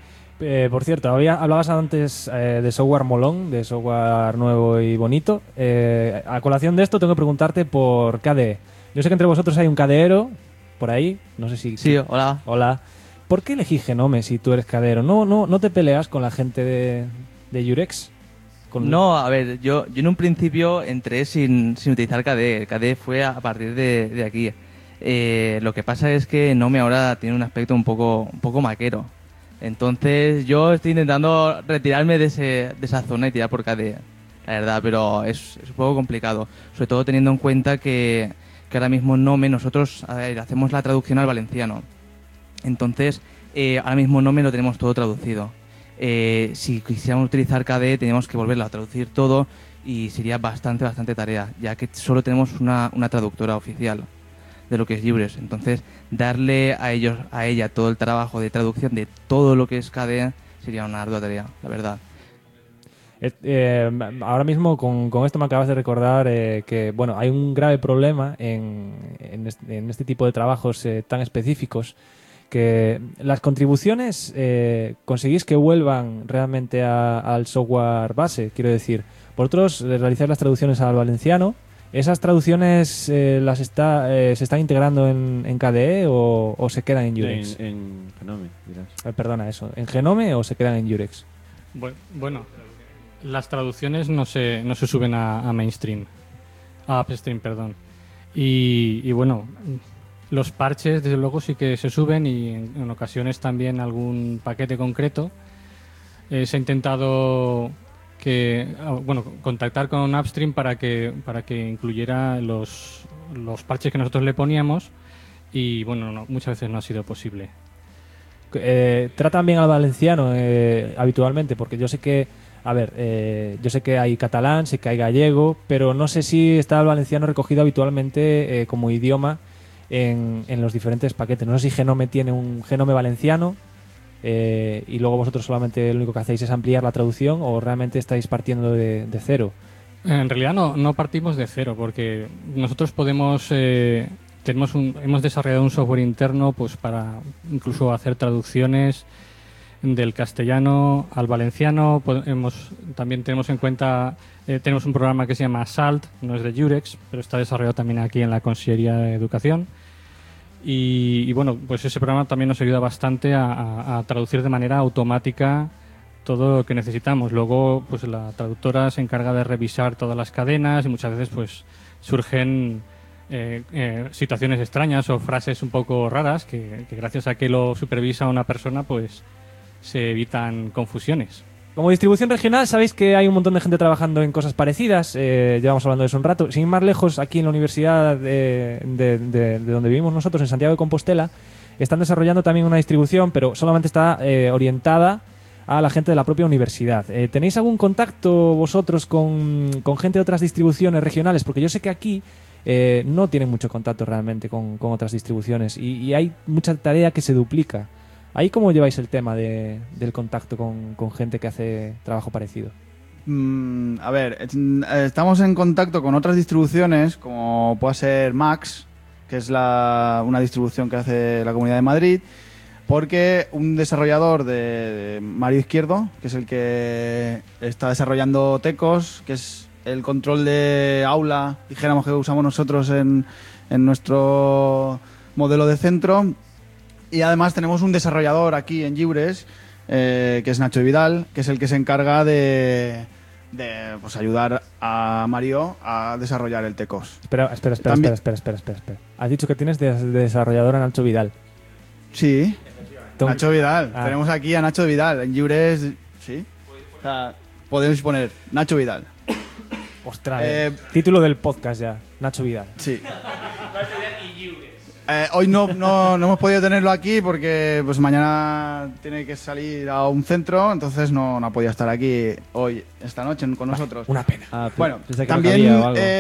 Por cierto, hablabas antes de software molón, de software nuevo y bonito. A colación de esto tengo que preguntarte por KDE. Yo sé que entre vosotros hay un KDEero por ahí, no sé si... Sí, hola. Hola. ¿Por qué elegís Genome si tú eres KDEero? ¿No te peleas con la gente de Jurex? No, a ver, yo en un principio entré sin utilizar KDE. KDE fue a partir de aquí. Lo que pasa es que Genome ahora tiene un aspecto un poco maquero. Entonces yo estoy intentando retirarme de esa zona y tirar por KDE, la verdad, pero es un poco complicado. Sobre todo teniendo en cuenta que ahora mismo Genome nosotros hacemos la traducción al valenciano. Entonces ahora mismo Genome lo tenemos todo traducido. Si quisiéramos utilizar KDE teníamos que volverlo a traducir todo y sería bastante tarea, ya que solo tenemos una traductora oficial de lo que es Jurex. Entonces darle a ella todo el trabajo de traducción de todo lo que es KDE sería una ardua tarea, la verdad. Ahora mismo con esto me acabas de recordar que bueno, hay un grave problema en este tipo de trabajos tan específicos, que las contribuciones conseguís que vuelvan realmente al software base. Quiero decir, vosotros realizáis las traducciones al valenciano ¿Esas traducciones se están integrando en KDE o se quedan en Jurex? En Genome, dirás. Perdona, eso. ¿En Genome o se quedan en Jurex? Bueno, las traducciones no se suben a mainstream. A upstream, perdón. Y bueno, los parches desde luego sí que se suben y en ocasiones también algún paquete concreto. Se ha intentado contactar con Upstream para que incluyera los parches que nosotros le poníamos y bueno, muchas veces no ha sido posible. ¿Tratan bien al valenciano habitualmente? Porque yo sé que yo sé que hay catalán, sé que hay gallego, pero no sé si está el valenciano recogido habitualmente como idioma en los diferentes paquetes. No sé si Genome tiene un Genome valenciano y luego vosotros solamente lo único que hacéis es ampliar la traducción o realmente estáis partiendo de cero. En realidad no partimos de cero porque nosotros podemos hemos desarrollado un software interno pues para incluso hacer traducciones del castellano al valenciano. También tenemos en cuenta tenemos un programa que se llama Salt, no es de Jurex, pero está desarrollado también aquí en la Consellería de Educación. Y bueno, pues ese programa también nos ayuda bastante a traducir de manera automática todo lo que necesitamos. Luego, pues la traductora se encarga de revisar todas las cadenas y muchas veces pues surgen situaciones extrañas o frases un poco raras que gracias a que lo supervisa una persona pues se evitan confusiones. Como distribución regional, sabéis que hay un montón de gente trabajando en cosas parecidas. Llevamos hablando de eso un rato. Sin ir más lejos, aquí en la universidad de donde vivimos nosotros, en Santiago de Compostela, están desarrollando también una distribución, pero solamente está orientada a la gente de la propia universidad. ¿Tenéis algún contacto vosotros con gente de otras distribuciones regionales? Porque yo sé que aquí no tienen mucho contacto realmente con otras distribuciones y hay mucha tarea que se duplica. ¿Ahí cómo lleváis el tema del contacto con gente que hace trabajo parecido? A ver, estamos en contacto con otras distribuciones, como puede ser Max, que es una distribución que hace la Comunidad de Madrid, porque un desarrollador de Mario Izquierdo, que es el que está desarrollando Tecos, que es el control de aula, dijéramos que usamos nosotros en nuestro modelo de centro. Y además tenemos un desarrollador aquí en Lliures, que es Nacho Vidal, que es el que se encarga de pues, ayudar a Mario a desarrollar el Tecos. Espera. Has dicho que tienes de desarrollador a Nacho Vidal. Sí, Nacho Vidal. Tenemos aquí a Nacho Vidal. En Lliures, sí. O sea, podemos poner Nacho Vidal. Ostras, título del podcast ya, Nacho Vidal. Sí. Hoy no hemos podido tenerlo aquí porque pues mañana tiene que salir a un centro, entonces no ha podido estar aquí hoy, esta noche con nosotros. Una pena. Bueno, también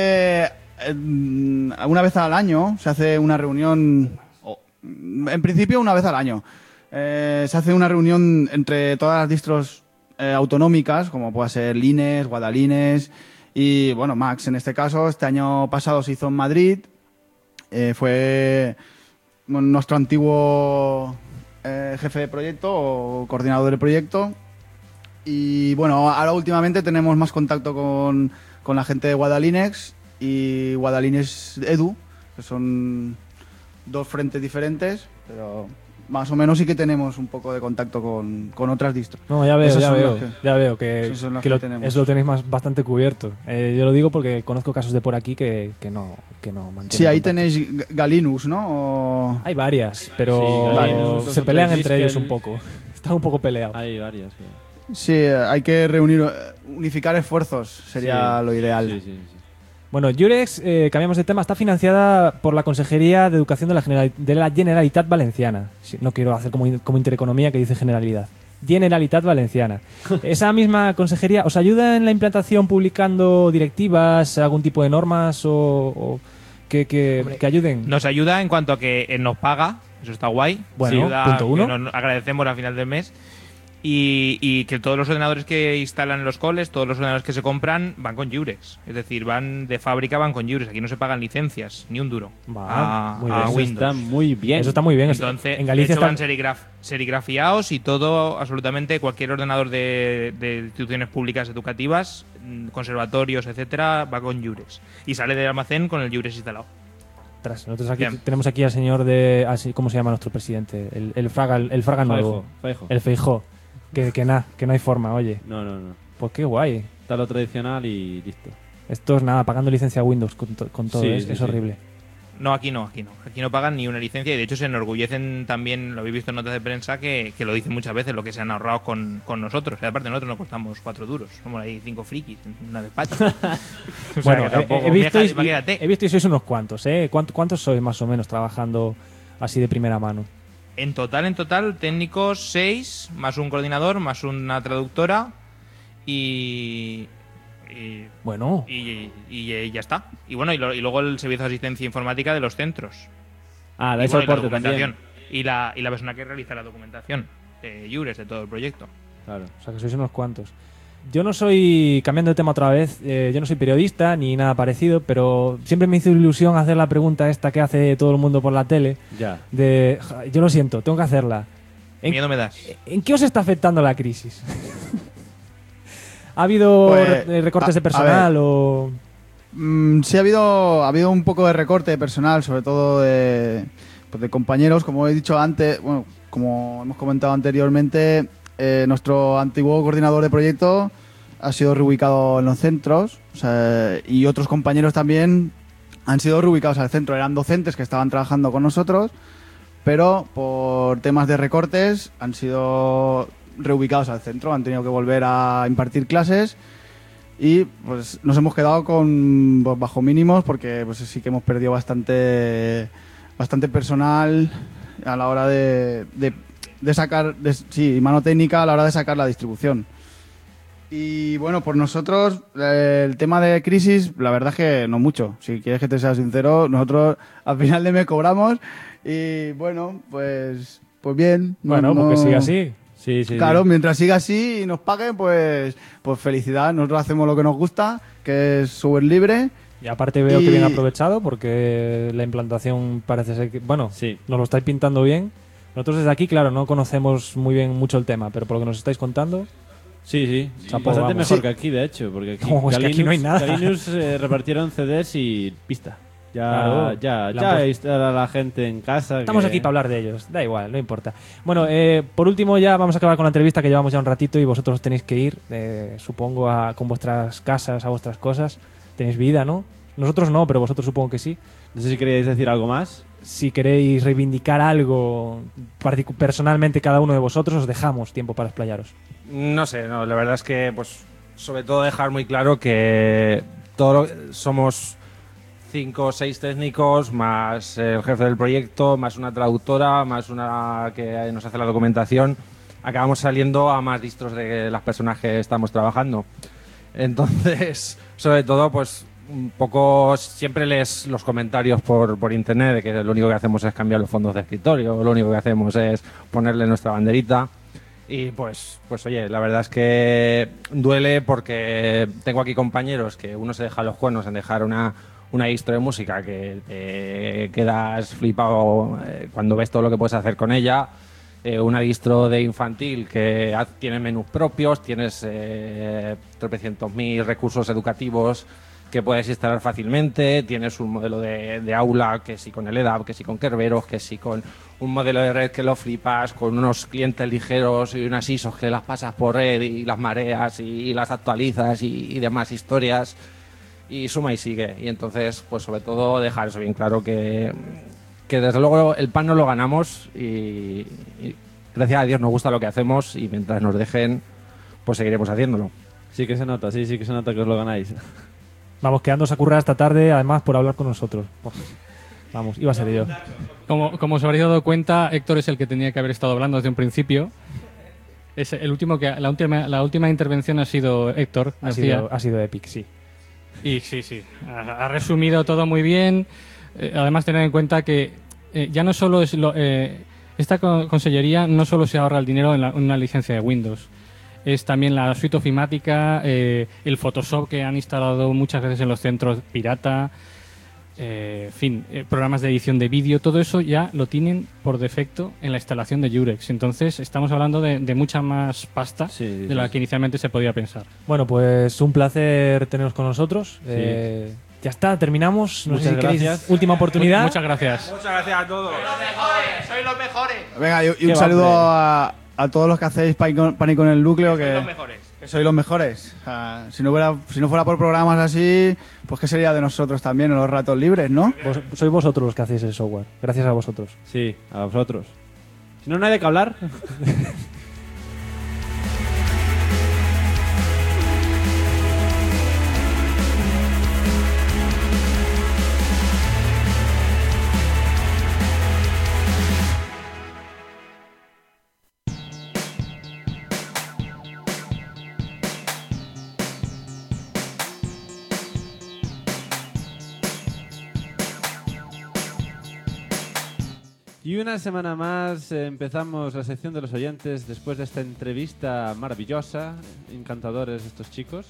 una vez al año se hace una reunión, en principio una vez al año, se hace una reunión entre todas las distros autonómicas, como puede ser Linux, Guadalines y bueno, Max en este caso. Este año pasado se hizo en Madrid. Fue nuestro antiguo jefe de proyecto o coordinador de proyecto y bueno, ahora últimamente tenemos más contacto con la gente de Guadalines y Guadalines Edu, que son dos frentes diferentes, pero más o menos sí que tenemos un poco de contacto con otras distros. No, ya veo que eso lo tenéis bastante cubierto. Yo lo digo porque conozco casos de por aquí que no mantienen. Sí, ahí tenéis Galinus, ¿no? Hay varias, pero se pelean entre ellos un poco. Están un poco peleados. Hay varias, sí. Sí, hay que unificar esfuerzos, sería lo ideal. Sí. Bueno, Jurex, cambiamos de tema, está financiada por la Consejería de Educación de la Generalitat Valenciana. Sí, no quiero hacer como Intereconomía que dice Generalidad. Generalitat Valenciana. ¿Esa misma consejería os ayuda en la implantación publicando directivas, algún tipo de normas o que ayuden? Nos ayuda en cuanto a que nos paga, eso está guay. Bueno, ayuda, punto uno. Nos agradecemos al final del mes. Y que todos los ordenadores que instalan en los coles, todos los ordenadores que se compran, van con Jurex. Es decir, van de fábrica, van con Jurex. Aquí no se pagan licencias, ni un duro. Muy bien. Eso Windows. está muy bien. Eso está muy bien. Entonces, en Galicia de hecho, está... van serigrafiados y todo, absolutamente cualquier ordenador de instituciones públicas educativas, conservatorios, etcétera, va con Jurex. Y sale del almacén con el Jurex instalado. Nosotros aquí Bien. tenemos aquí al señor de... ¿Cómo se llama nuestro presidente? El Fraga nuevo. Feijóo. El Feijóo. Que no hay forma, oye. No. Pues qué guay. Está lo tradicional y listo. Esto es nada, pagando licencia Windows con todo. Sí, Es horrible. No, aquí no. Aquí no pagan ni una licencia y de hecho se enorgullecen también, lo habéis visto en notas de prensa, que lo dicen muchas veces, lo que se han ahorrado con nosotros. Y aparte nosotros nos costamos 4 duros. Somos ahí 5 frikis en una despacho. O sea, Bueno, que tampoco- he visto imagínate. y sois unos cuantos, ¿eh? ¿Cuántos sois más o menos trabajando así de primera mano? En total, técnicos 6, más un coordinador, más una traductora y Bueno. Y ya está. Y bueno, y luego el servicio de asistencia informática de los centros. Ah, Y dais bueno, y la soporte documentación. también. Y la persona que realiza la documentación de Jurex, de todo el proyecto. Claro. O sea, que sois unos cuantos. Yo no soy, cambiando de tema otra vez, yo no soy periodista ni nada parecido, pero siempre me hizo ilusión hacer la pregunta esta que hace todo el mundo por la tele. Ya. Yo lo siento, tengo que hacerla. Miedo me das. ¿En qué os está afectando la crisis? ¿Ha habido Pues, recortes de a personal ver. o...? Sí, ha habido un poco de recorte de personal, sobre todo de compañeros. Como he dicho antes, bueno, como hemos comentado anteriormente, nuestro antiguo coordinador de proyecto ha sido reubicado en los centros, o sea, y otros compañeros también han sido reubicados al centro. Eran docentes que estaban trabajando con nosotros, pero por temas de recortes han sido reubicados al centro, han tenido que volver a impartir clases. Y pues nos hemos quedado con bajo mínimos porque pues sí que hemos perdido bastante personal a la hora de sacar, mano técnica a la hora de sacar la distribución. Y bueno, por nosotros el tema de crisis, la verdad es que no mucho. Si quieres que te sea sincero, nosotros al final de mes cobramos y bueno, pues bien. Bueno, porque sigue así. Sí, Claro, mientras siga así y nos paguen, pues felicidad. Nosotros hacemos lo que nos gusta, que es software libre. Y aparte veo que bien aprovechado porque la implantación parece ser que... Bueno, nos lo estáis pintando bien. Nosotros desde aquí, claro, no conocemos muy bien mucho el tema, pero por lo que nos estáis contando... Sí. Chapo, Bastante vamos. mejor que aquí, de hecho, porque aquí, No, es que aquí no hay nada. Galinus repartieron CDs y pista. Claro. Ya está la gente en casa. Estamos aquí para hablar de ellos, da igual, no importa. Bueno, por último ya vamos a acabar con la entrevista que llevamos ya un ratito y vosotros tenéis que ir, supongo, con vuestras casas, a vuestras cosas. Tenéis vida, ¿no? Nosotros no, pero vosotros supongo que sí. No sé si queréis decir algo más. Si queréis reivindicar algo personalmente cada uno de vosotros, os dejamos tiempo para explayaros. No sé, la verdad es que, pues, sobre todo dejar muy claro que somos 5 o 6 técnicos, más el jefe del proyecto, más una traductora, más una que nos hace la documentación. Acabamos saliendo a más distros de las personas que estamos trabajando. Entonces, sobre todo, pues, un poco siempre lees los comentarios por internet de que lo único que hacemos es cambiar los fondos de escritorio, lo único que hacemos es ponerle nuestra banderita. Y pues oye, la verdad es que duele porque tengo aquí compañeros que uno se deja los cuernos en dejar una distro de música que te quedas flipado cuando ves todo lo que puedes hacer con ella. Una distro de infantil que tiene menús propios, tienes tropecientos mil recursos educativos que puedes instalar fácilmente, tienes un modelo de aula, que sí con el EDAP, que sí con Kerberos, que sí con un modelo de red que lo flipas, con unos clientes ligeros y unas ISOs que las pasas por red y las mareas y las actualizas y demás historias, y suma y sigue. Y entonces, pues sobre todo dejar eso bien claro que desde luego el pan no lo ganamos y gracias a Dios nos gusta lo que hacemos y mientras nos dejen, pues seguiremos haciéndolo. Sí que se nota, sí que se nota que os lo ganáis. Vamos, quedándoos a currar esta tarde, además, por hablar con nosotros. Vamos, iba a ser yo. Como os habréis dado cuenta, Héctor es el que tenía que haber estado hablando desde un principio. Es el último la última intervención ha sido Héctor. Ha sido Epic, sí. Y sí. Ha resumido todo muy bien. Además, tener en cuenta que ya no solo es esta consellería no solo se ahorra el dinero en una licencia de Windows, es también la suite ofimática, el Photoshop que han instalado muchas veces en los centros pirata, programas de edición de vídeo, todo eso ya lo tienen por defecto en la instalación de Jurex. Entonces estamos hablando de mucha más pasta de la que inicialmente se podía pensar. Bueno, pues un placer teneros con nosotros. Ya está, terminamos. No sé si queréis última oportunidad. Muchas gracias. Muchas gracias a todos. ¡Sois los mejores! Venga, y un saludo a todos los que hacéis Pánico en el Núcleo. Sois los mejores. Que sois los mejores. O sea, si no fuera por programas así, pues qué sería de nosotros también en los ratos libres, ¿no? Sois vosotros los que hacéis el software. Gracias a vosotros. Sí, a vosotros. Si no, no hay de qué hablar. Y una semana más empezamos la sección de los oyentes después de esta entrevista maravillosa, encantadores estos chicos.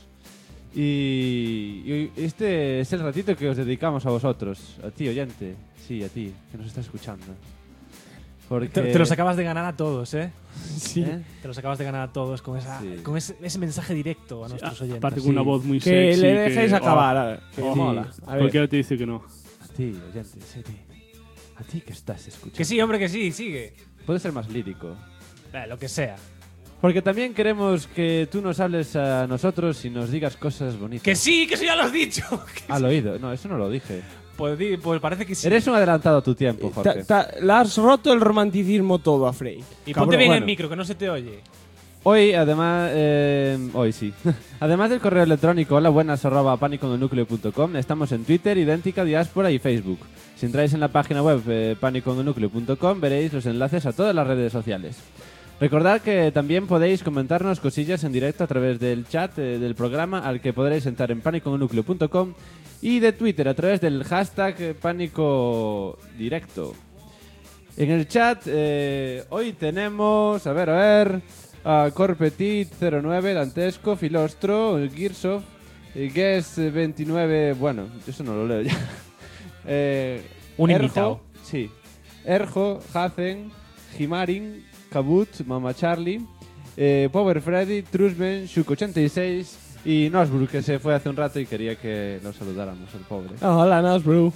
Y este es el ratito que os dedicamos a vosotros, a ti oyente, sí, a ti, que nos estás escuchando. Porque... Te los acabas de ganar a todos, ¿eh? Sí. Te los acabas de ganar a todos con ese mensaje directo a nuestros oyentes. Aparte con una voz muy que sexy. Le dejéis acabar. Que mola. A ver. Cualquiera te dice que no. A ti, oyente, sí, a ti. A ti que estás escuchando. Que sí, hombre, que sí, sigue. Puedes ser más lírico. Lo que sea. Porque también queremos que tú nos hables a nosotros y nos digas cosas bonitas. Que sí, que eso ya lo has dicho. Al oído. No, eso no lo dije. Pues parece que sí. Eres un adelantado a tu tiempo, Jorge. Le has roto el romanticismo todo a Frey. Y ponte bien el micro, que no se te oye. Hoy, además, hoy sí. Además del correo electrónico holabuenas@paniconelnucleo.com, estamos en Twitter, Idéntica, Diáspora y Facebook. Si entráis en la página web paniconelnucleo.com veréis los enlaces a todas las redes sociales. Recordad que también podéis comentarnos cosillas en directo a través del chat del programa, al que podréis entrar en paniconelnucleo.com, y de Twitter a través del hashtag PánicoDirecto. En el chat hoy tenemos, a ver, a Corpetit09, Dantesco, Filostro, Gearsoft, Guess29, bueno, eso no lo leo ya. Un Erjo, invitado. Sí. Erjo, Hazen, Himarin, Kabut, Mama Charlie, Power Freddy, Trusben, Shuk86 y Nosbru, que se fue hace un rato y quería que lo saludáramos, el pobre. Hola, Nosbru.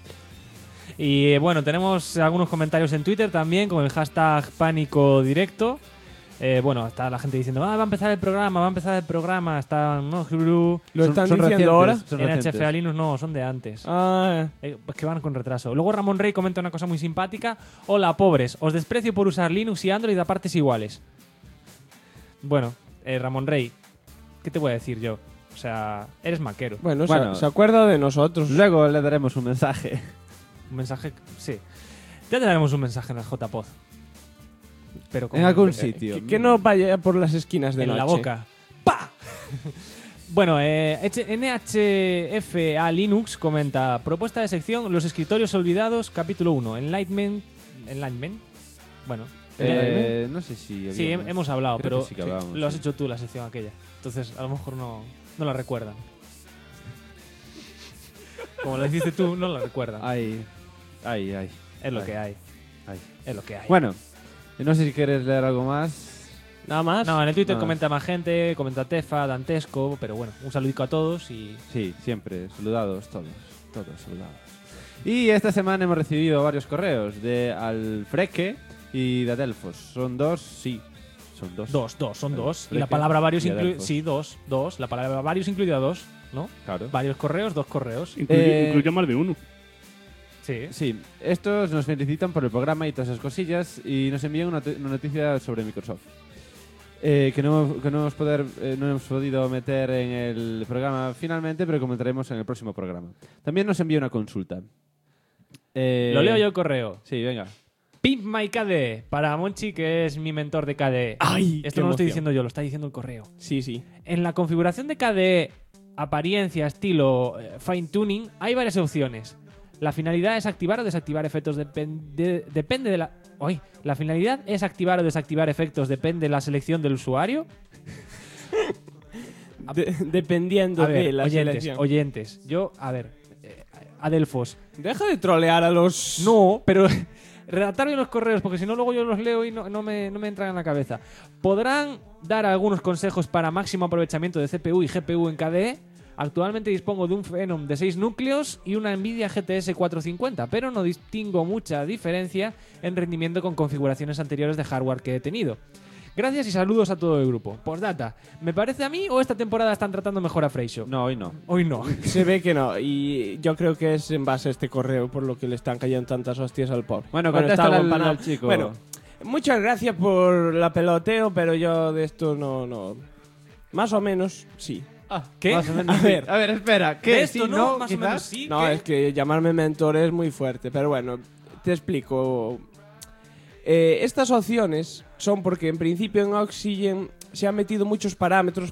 Y bueno, tenemos algunos comentarios en Twitter también con el hashtag Pánico Directo. Bueno, está la gente diciendo, va a empezar el programa, está ¿Lo están diciendo ahora? NHF a Linux no, son de antes. Pues que van con retraso. Luego Ramón Rey comenta una cosa muy simpática. Hola, pobres, os desprecio por usar Linux y Android a partes iguales. Bueno, Ramón Rey, ¿qué te voy a decir yo? O sea, eres maquero. Bueno, se acuerda de nosotros. Luego le daremos un mensaje. Un mensaje, sí. Ya te daremos un mensaje en el JPod. Pero en algún sitio. Que no vaya por las esquinas de en noche. la boca. ¡Pah! Bueno, NHF a Linux comenta: propuesta de sección Los escritorios olvidados, capítulo 1. Enlightenment. Bueno. No sé si... Sí, hemos hablado, Creo pero sí que hablamos, lo has hecho tú la sección aquella. Entonces, a lo mejor no la recuerdan. Como la hiciste tú, no la recuerdan. Ay. Es lo que hay. Es lo que hay. Bueno, no sé si quieres leer algo más. ¿Nada más? No, en el Twitter comenta más gente, comenta Tefa, Dantesco, pero bueno, un saludico a todos y... Sí, siempre, saludados todos saludados. Y esta semana hemos recibido varios correos de Alfreque y de Adelfos. Son dos, sí. Son dos. Son dos. Y la palabra varios incluye... Sí, dos. La palabra varios incluye a dos, ¿no? Claro. Varios correos, dos correos. Incluye más de uno. Sí, estos nos felicitan por el programa y todas esas cosillas y nos envían una noticia sobre Microsoft que no hemos podido meter en el programa finalmente, pero comentaremos en el próximo programa. También nos envía una consulta. Lo leo yo el correo. Sí, venga. Pimp My KDE para Monchi, que es mi mentor de KDE. ¡Ay! Esto no lo estoy diciendo yo, lo está diciendo el correo. Sí. En la configuración de KDE, apariencia, estilo, fine tuning, hay varias opciones. La finalidad es activar o desactivar efectos. Depende de la Hoy, ¿la finalidad es activar o desactivar efectos? ¿Depende de la selección del usuario? Dependiendo A ver, de la selección. oyentes. Yo, a ver, Adelfos. Deja de trolear a los... No, pero redactar bien los correos, porque si no luego yo los leo y no me entran en la cabeza. ¿Podrán dar algunos consejos para máximo aprovechamiento de CPU y GPU en KDE? Actualmente dispongo de un Phenom de 6 núcleos y una Nvidia GTS 450, pero no distingo mucha diferencia en rendimiento con configuraciones anteriores de hardware que he tenido. Gracias y saludos a todo el grupo. Postdata, ¿me parece a mí o esta temporada están tratando mejor a Freixo? No, hoy no. Hoy no. Se ve que no, y yo creo que es en base a este correo por lo que le están cayendo tantas hostias al pobre. Bueno, está contéstale empanado. al chico. Bueno, muchas gracias por la peloteo, pero yo de esto no. Más o menos, sí. ¿Qué? Más o menos, A ver, espera. ¿De esto no? Más o menos sí. No, ¿qué? es que llamarme mentor es muy fuerte, pero bueno, te explico. Estas opciones son porque en principio en Oxygen se han metido muchos parámetros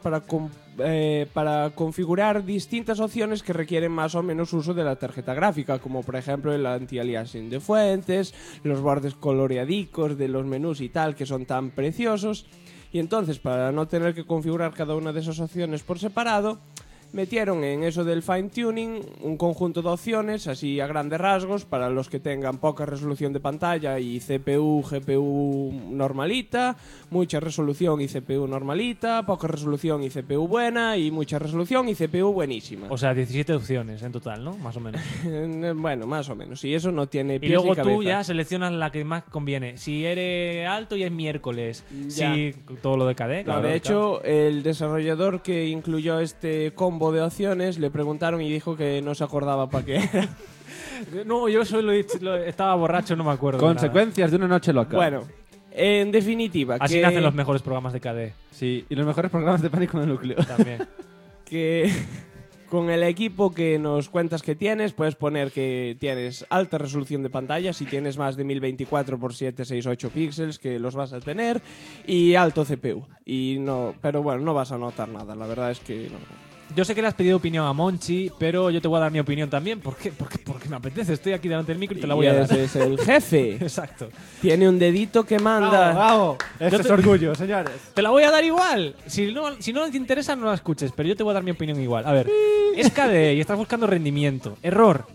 para configurar distintas opciones que requieren más o menos uso de la tarjeta gráfica, como por ejemplo el anti-aliasing de fuentes, los bordes coloreadicos de los menús y tal, que son tan preciosos. Y entonces, para no tener que configurar cada una de esas opciones por separado, metieron en eso del fine tuning un conjunto de opciones, así a grandes rasgos, para los que tengan poca resolución de pantalla y CPU, GPU normalita, mucha resolución y CPU normalita, poca resolución y CPU buena, y mucha resolución y CPU buenísima. O sea, 17 opciones en total, ¿no? Más o menos. Bueno, más o menos. Y eso no tiene Y pies luego ni cabeza. tú ya seleccionas la que más conviene. Si eres alto ya es miércoles. Ya. Si todo lo de KDE. No, claro, de claro. hecho, el desarrollador que incluyó este combo de opciones le preguntaron y dijo que no se acordaba para qué era. No, yo solo estaba borracho, no me acuerdo. de Consecuencias de una noche loca. Bueno, en definitiva, nada. Así que, nacen los mejores programas de KDE. Sí, y los mejores programas de Pánico en el Núcleo. También. que con el equipo que nos cuentas que tienes, puedes poner que tienes alta resolución de pantalla, si tienes más de 1024 x 768 píxeles, que los vas a tener, y alto CPU. Y no, pero bueno, no vas a notar nada, la verdad es que no. Yo sé que le has pedido opinión a Monchi, pero yo te voy a dar mi opinión también. ¿Por qué? Porque me apetece. Estoy aquí delante del micro y te la voy a dar. Ese es el jefe. Exacto. Tiene un dedito que manda. ¡Bravo! Eso es orgullo, señores. Te la voy a dar igual. Si no te interesa, no la escuches, pero yo te voy a dar mi opinión igual. A ver, es KDE y estás buscando rendimiento. Error.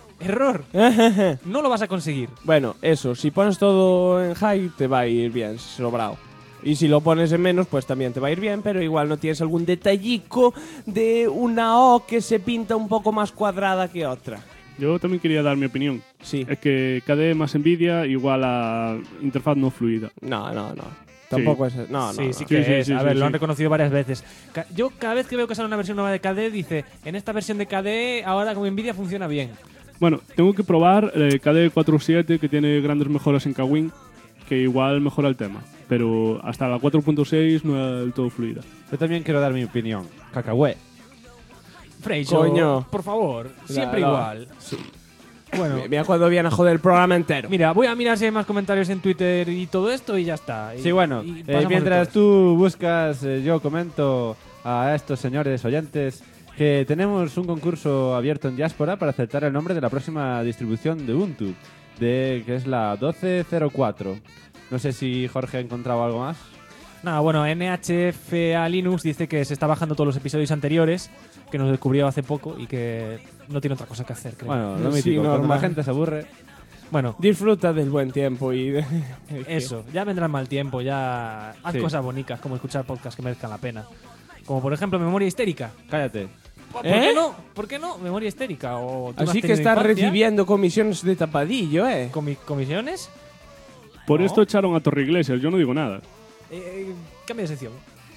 No lo vas a conseguir. Bueno, eso, si pones todo en high te va a ir bien, sobrado. Y si lo pones en menos, pues también te va a ir bien, pero igual no tienes algún detallico de una O que se pinta un poco más cuadrada que otra. Yo también quería dar mi opinión. Sí. Es que KDE más Nvidia igual a interfaz no fluida. No. Tampoco es... No. Sí que es. Sí, a ver, sí, lo han sí. reconocido varias veces. Yo cada vez que veo que sale una versión nueva de KDE, dice, en esta versión de KDE, ahora con Nvidia funciona bien. Bueno, tengo que probar KDE 4.7, que tiene grandes mejoras en Kwin, que igual mejora el tema. Pero hasta la 4.6 no es del todo fluida. Yo también quiero dar mi opinión. Cacahué. Freixo, Coño. por favor, siempre Claro. igual. Sí. Bueno, Mira cuando viene a joder el programa entero. mira, voy a mirar si hay más comentarios en Twitter y todo esto y ya está. Sí, bueno, y pasamos de mientras todo. tú buscas, yo comento a estos señores oyentes que tenemos un concurso abierto en Diáspora para aceptar el nombre de la próxima distribución de Ubuntu, que es la 12.04. No sé si Jorge ha encontrado algo más. Nada, bueno, NHFA Linux dice que se está bajando todos los episodios anteriores, que nos descubrió hace poco y que no tiene otra cosa que hacer, creo. Bueno, lo Sí, mítico, cuando normal. la gente se aburre. Bueno, Disfruta del buen tiempo y de... eso, ya vendrá el mal tiempo, ya haz Sí. cosas bonitas como escuchar podcasts que merezcan la pena. Como por ejemplo Memoria Histérica. Cállate. ¿Por qué no? ¿Por qué no? Memoria Histérica. O tú no has Así que tenido estás infancia. recibiendo comisiones de tapadillo, ¿Comisiones? Por No. esto echaron a Torre Iglesias, yo no digo nada. Cambia de sección.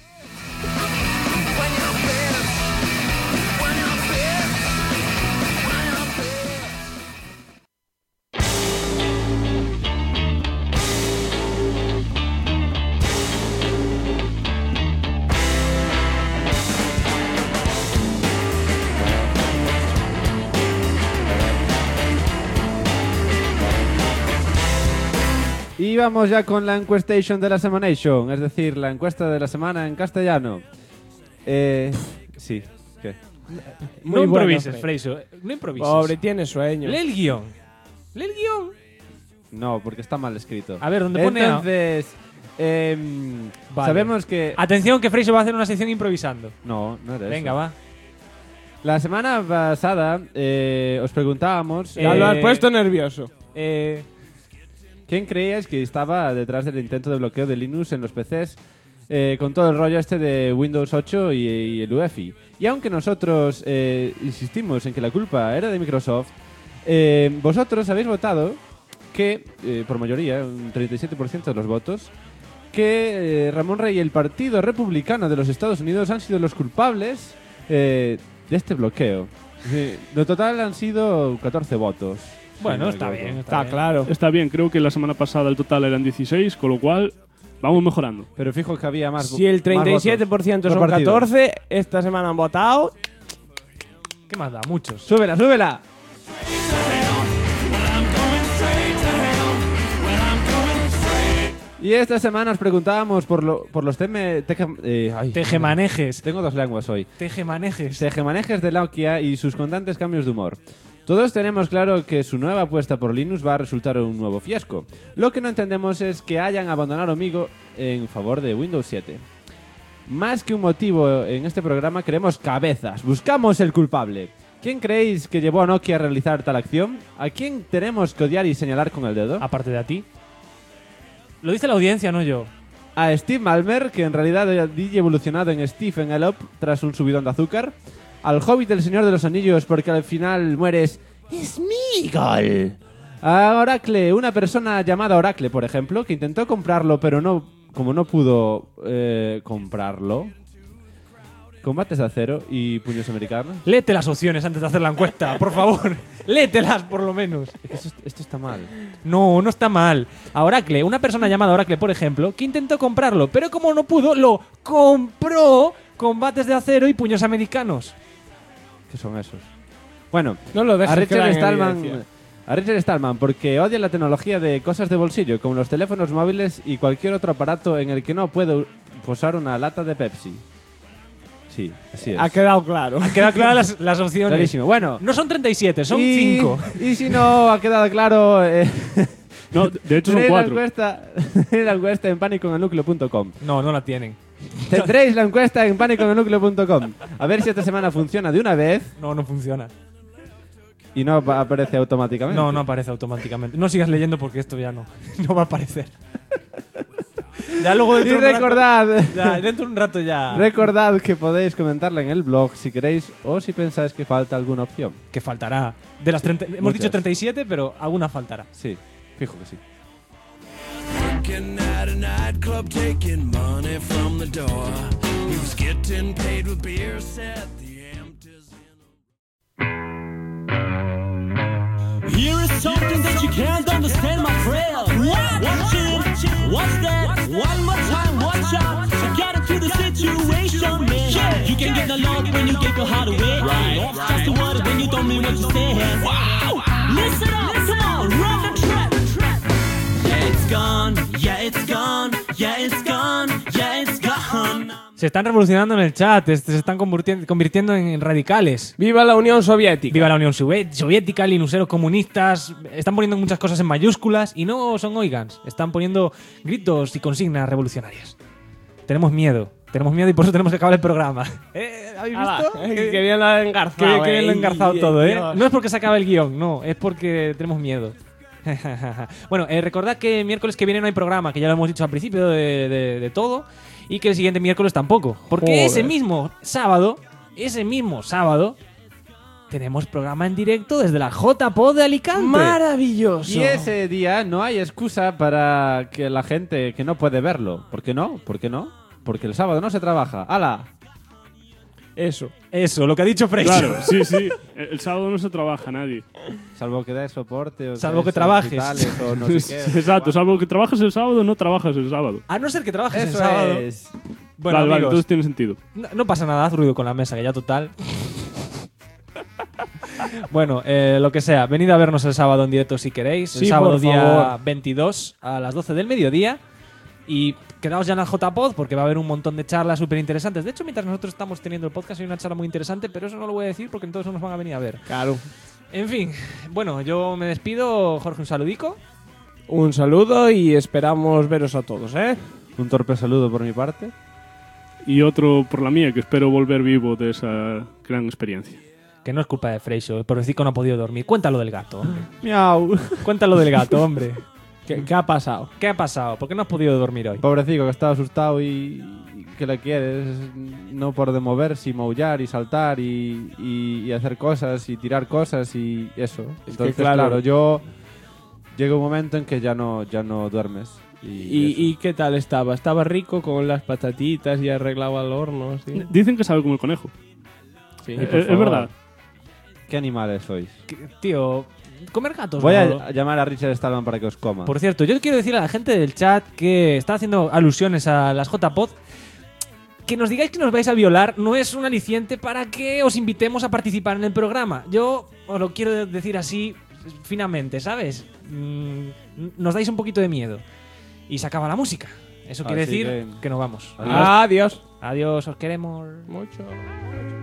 Y vamos ya con la encuestation de la Semanation, es decir, la encuesta de la semana en castellano. Sí, ¿qué? No Muy bueno, improvises, Freixo. No improvises. Pobre, tiene sueño. Lee el guión. Lee el guión. No, porque está mal escrito. A ver, ¿dónde pone? Entonces, Vale. sabemos que... Atención, que Freixo va a hacer una sección improvisando. No era Venga, eso. va. La semana pasada os preguntábamos... Ya lo has puesto nervioso. ¿Quién creíais que estaba detrás del intento de bloqueo de Linux en los PCs con todo el rollo este de Windows 8 y el UEFI? Y aunque nosotros insistimos en que la culpa era de Microsoft, vosotros habéis votado que, por mayoría, un 37% de los votos, que Ramón Rey y el Partido Republicano de los Estados Unidos han sido los culpables de este bloqueo. Lo total han sido 14 votos. Bueno, Sí, está no, bien. Está claro. Está bien, creo que la semana pasada el total eran 16, con lo cual vamos mejorando. Pero fijo que había más. Si el 37% son 14, esta semana han votado. ¿Qué más da? Muchos. ¡Súbela, súbela! Y esta semana os preguntábamos por los tejemanejes. Tengo dos lenguas hoy. Tejemanejes. Tejemanejes de Nokia y sus constantes cambios de humor. Todos tenemos claro que su nueva apuesta por Linux va a resultar un nuevo fiasco. Lo que no entendemos es que hayan abandonado Amigo en favor de Windows 7. Más que un motivo en este programa, queremos cabezas. Buscamos el culpable. ¿Quién creéis que llevó a Nokia a realizar tal acción? ¿A quién tenemos que odiar y señalar con el dedo? Aparte de a ti. Lo dice la audiencia, no yo. A Steve Ballmer, que en realidad ha evolucionado en Stephen Elop tras un subidón de azúcar. Al Hobbit del Señor de los Anillos, porque al final mueres Sméagol. A Oracle, una persona llamada Oracle, por ejemplo, que intentó comprarlo, pero como no pudo comprarlo. Combates de acero y puños americanos. Léete las opciones antes de hacer la encuesta, por favor. Léetelas, por lo menos. Esto está mal. No está mal. A Oracle, una persona llamada Oracle, por ejemplo, que intentó comprarlo, pero como no pudo, lo compró. Combates de acero y puños americanos. ¿Qué son esos? Bueno, no lo dejes a Richard quedar en Stallman, evidencia. a Richard Stallman, porque odia la tecnología de cosas de bolsillo, como los teléfonos móviles y cualquier otro aparato en el que no puedo posar una lata de Pepsi. Sí, así es. Ha quedado claro. Han quedado claras las opciones. Clarísimo. Bueno, no son 37, son 5. Y si no ha quedado claro... No, de hecho son tenéis 4. la encuesta en paniconelnucleo.com. No la tienen. Tendréis la encuesta en paniconelnucleo.com. A ver si esta semana funciona de una vez. No funciona. Y no aparece automáticamente. No aparece automáticamente. No sigas leyendo porque esto ya no va a aparecer. Ya luego dentro Y recordad, dentro de un rato ya. Recordad que podéis comentarla en el blog si queréis o si pensáis que falta alguna opción. Que faltará. De las 30, hemos dicho 37, pero alguna faltará. Sí, fijo que sí. Working at a nightclub, taking money from the door. He was getting paid with beer, said the empties Here is something that you can't understand, my friend. Watch it, watch that, one more time, watch out. So get into the situation, man. You can get the love when you give your heart away. Love's just a word when you don't mean what you say. Wow! Listen up, come on, run the track. Yeah, it's gone, yeah, it's gone, yeah, it's gone, yeah, it's gone. Se están revolucionando en el chat, se están convirtiendo en radicales. ¡Viva la Unión Soviética! ¡Viva la Unión Soviética! Linuxeros comunistas. Están poniendo muchas cosas en mayúsculas y no son oigans. Están poniendo gritos y consignas revolucionarias. Tenemos miedo y por eso tenemos que acabar el programa. ¿Habéis visto? Que bien lo ha engarzado. Que bien lo ha engarzado todo, ¿eh? Dios. No es porque se acabe el guión, no. Es porque tenemos miedo. Bueno, recordad que miércoles que viene no hay programa, que ya lo hemos dicho al principio de todo. Y que el siguiente miércoles tampoco. Porque Joder. ese mismo sábado, tenemos programa en directo desde la JPod de Alicante. ¡Maravilloso! Y ese día no hay excusa para que la gente que no puede verlo. ¿Por qué no? ¿Por qué no? Porque el sábado no se trabaja. ¡Hala! Eso, lo que ha dicho Freixo. Claro, sí. El sábado no se trabaja nadie. Salvo que des soporte o Salvo que des trabajes. hospitales o no sé qué. Exacto, salvo que trabajes el sábado, no trabajas el sábado. A no ser que trabajes Eso el sábado. es. Bueno, vale, amigos, entonces tiene sentido. no pasa nada, haz ruido con la mesa, que ya total. Bueno, lo que sea, venid a vernos el sábado en directo si queréis. El Sí, sábado por día favor. 22 a las 12 del mediodía. Y quedaos ya en la JPod porque va a haber un montón de charlas súper interesantes. De hecho, mientras nosotros estamos teniendo el podcast hay una charla muy interesante, pero eso no lo voy a decir porque entonces no nos van a venir a ver. Claro. En fin, bueno, yo me despido. Jorge, un saludico. Un saludo y esperamos veros a todos, ¿eh? Un torpe saludo por mi parte. Y otro por la mía, que espero volver vivo de esa gran experiencia. Que no es culpa de Freixo, por decir que no ha podido dormir. Cuéntalo del gato, hombre. Miau. Cuéntalo del gato, hombre. ¿Qué ha pasado? ¿Qué ha pasado? ¿Por qué no has podido dormir hoy? Pobrecito, que estaba asustado y que le quieres no por de moverse y maullar y saltar y hacer cosas y tirar cosas y eso. Entonces, claro, yo llega un momento en que ya no duermes. ¿Y qué tal estaba? ¿Estaba rico con las patatitas y arreglaba el horno? ¿Sí? Dicen que sabe como el conejo. Sí, es verdad. ¿Qué animales sois? Tío, comer gatos. Voy ¿no? a llamar a Richard Stallman para que os coma. Por cierto, yo quiero decir a la gente del chat que está haciendo alusiones a las JPod. Que nos digáis que nos vais a violar no es un aliciente para que os invitemos a participar en el programa. Yo os lo quiero decir así finamente, ¿sabes? Nos dais un poquito de miedo. Y se acaba la música. Eso quiere decir que nos vamos. Adiós. Adiós, os queremos mucho.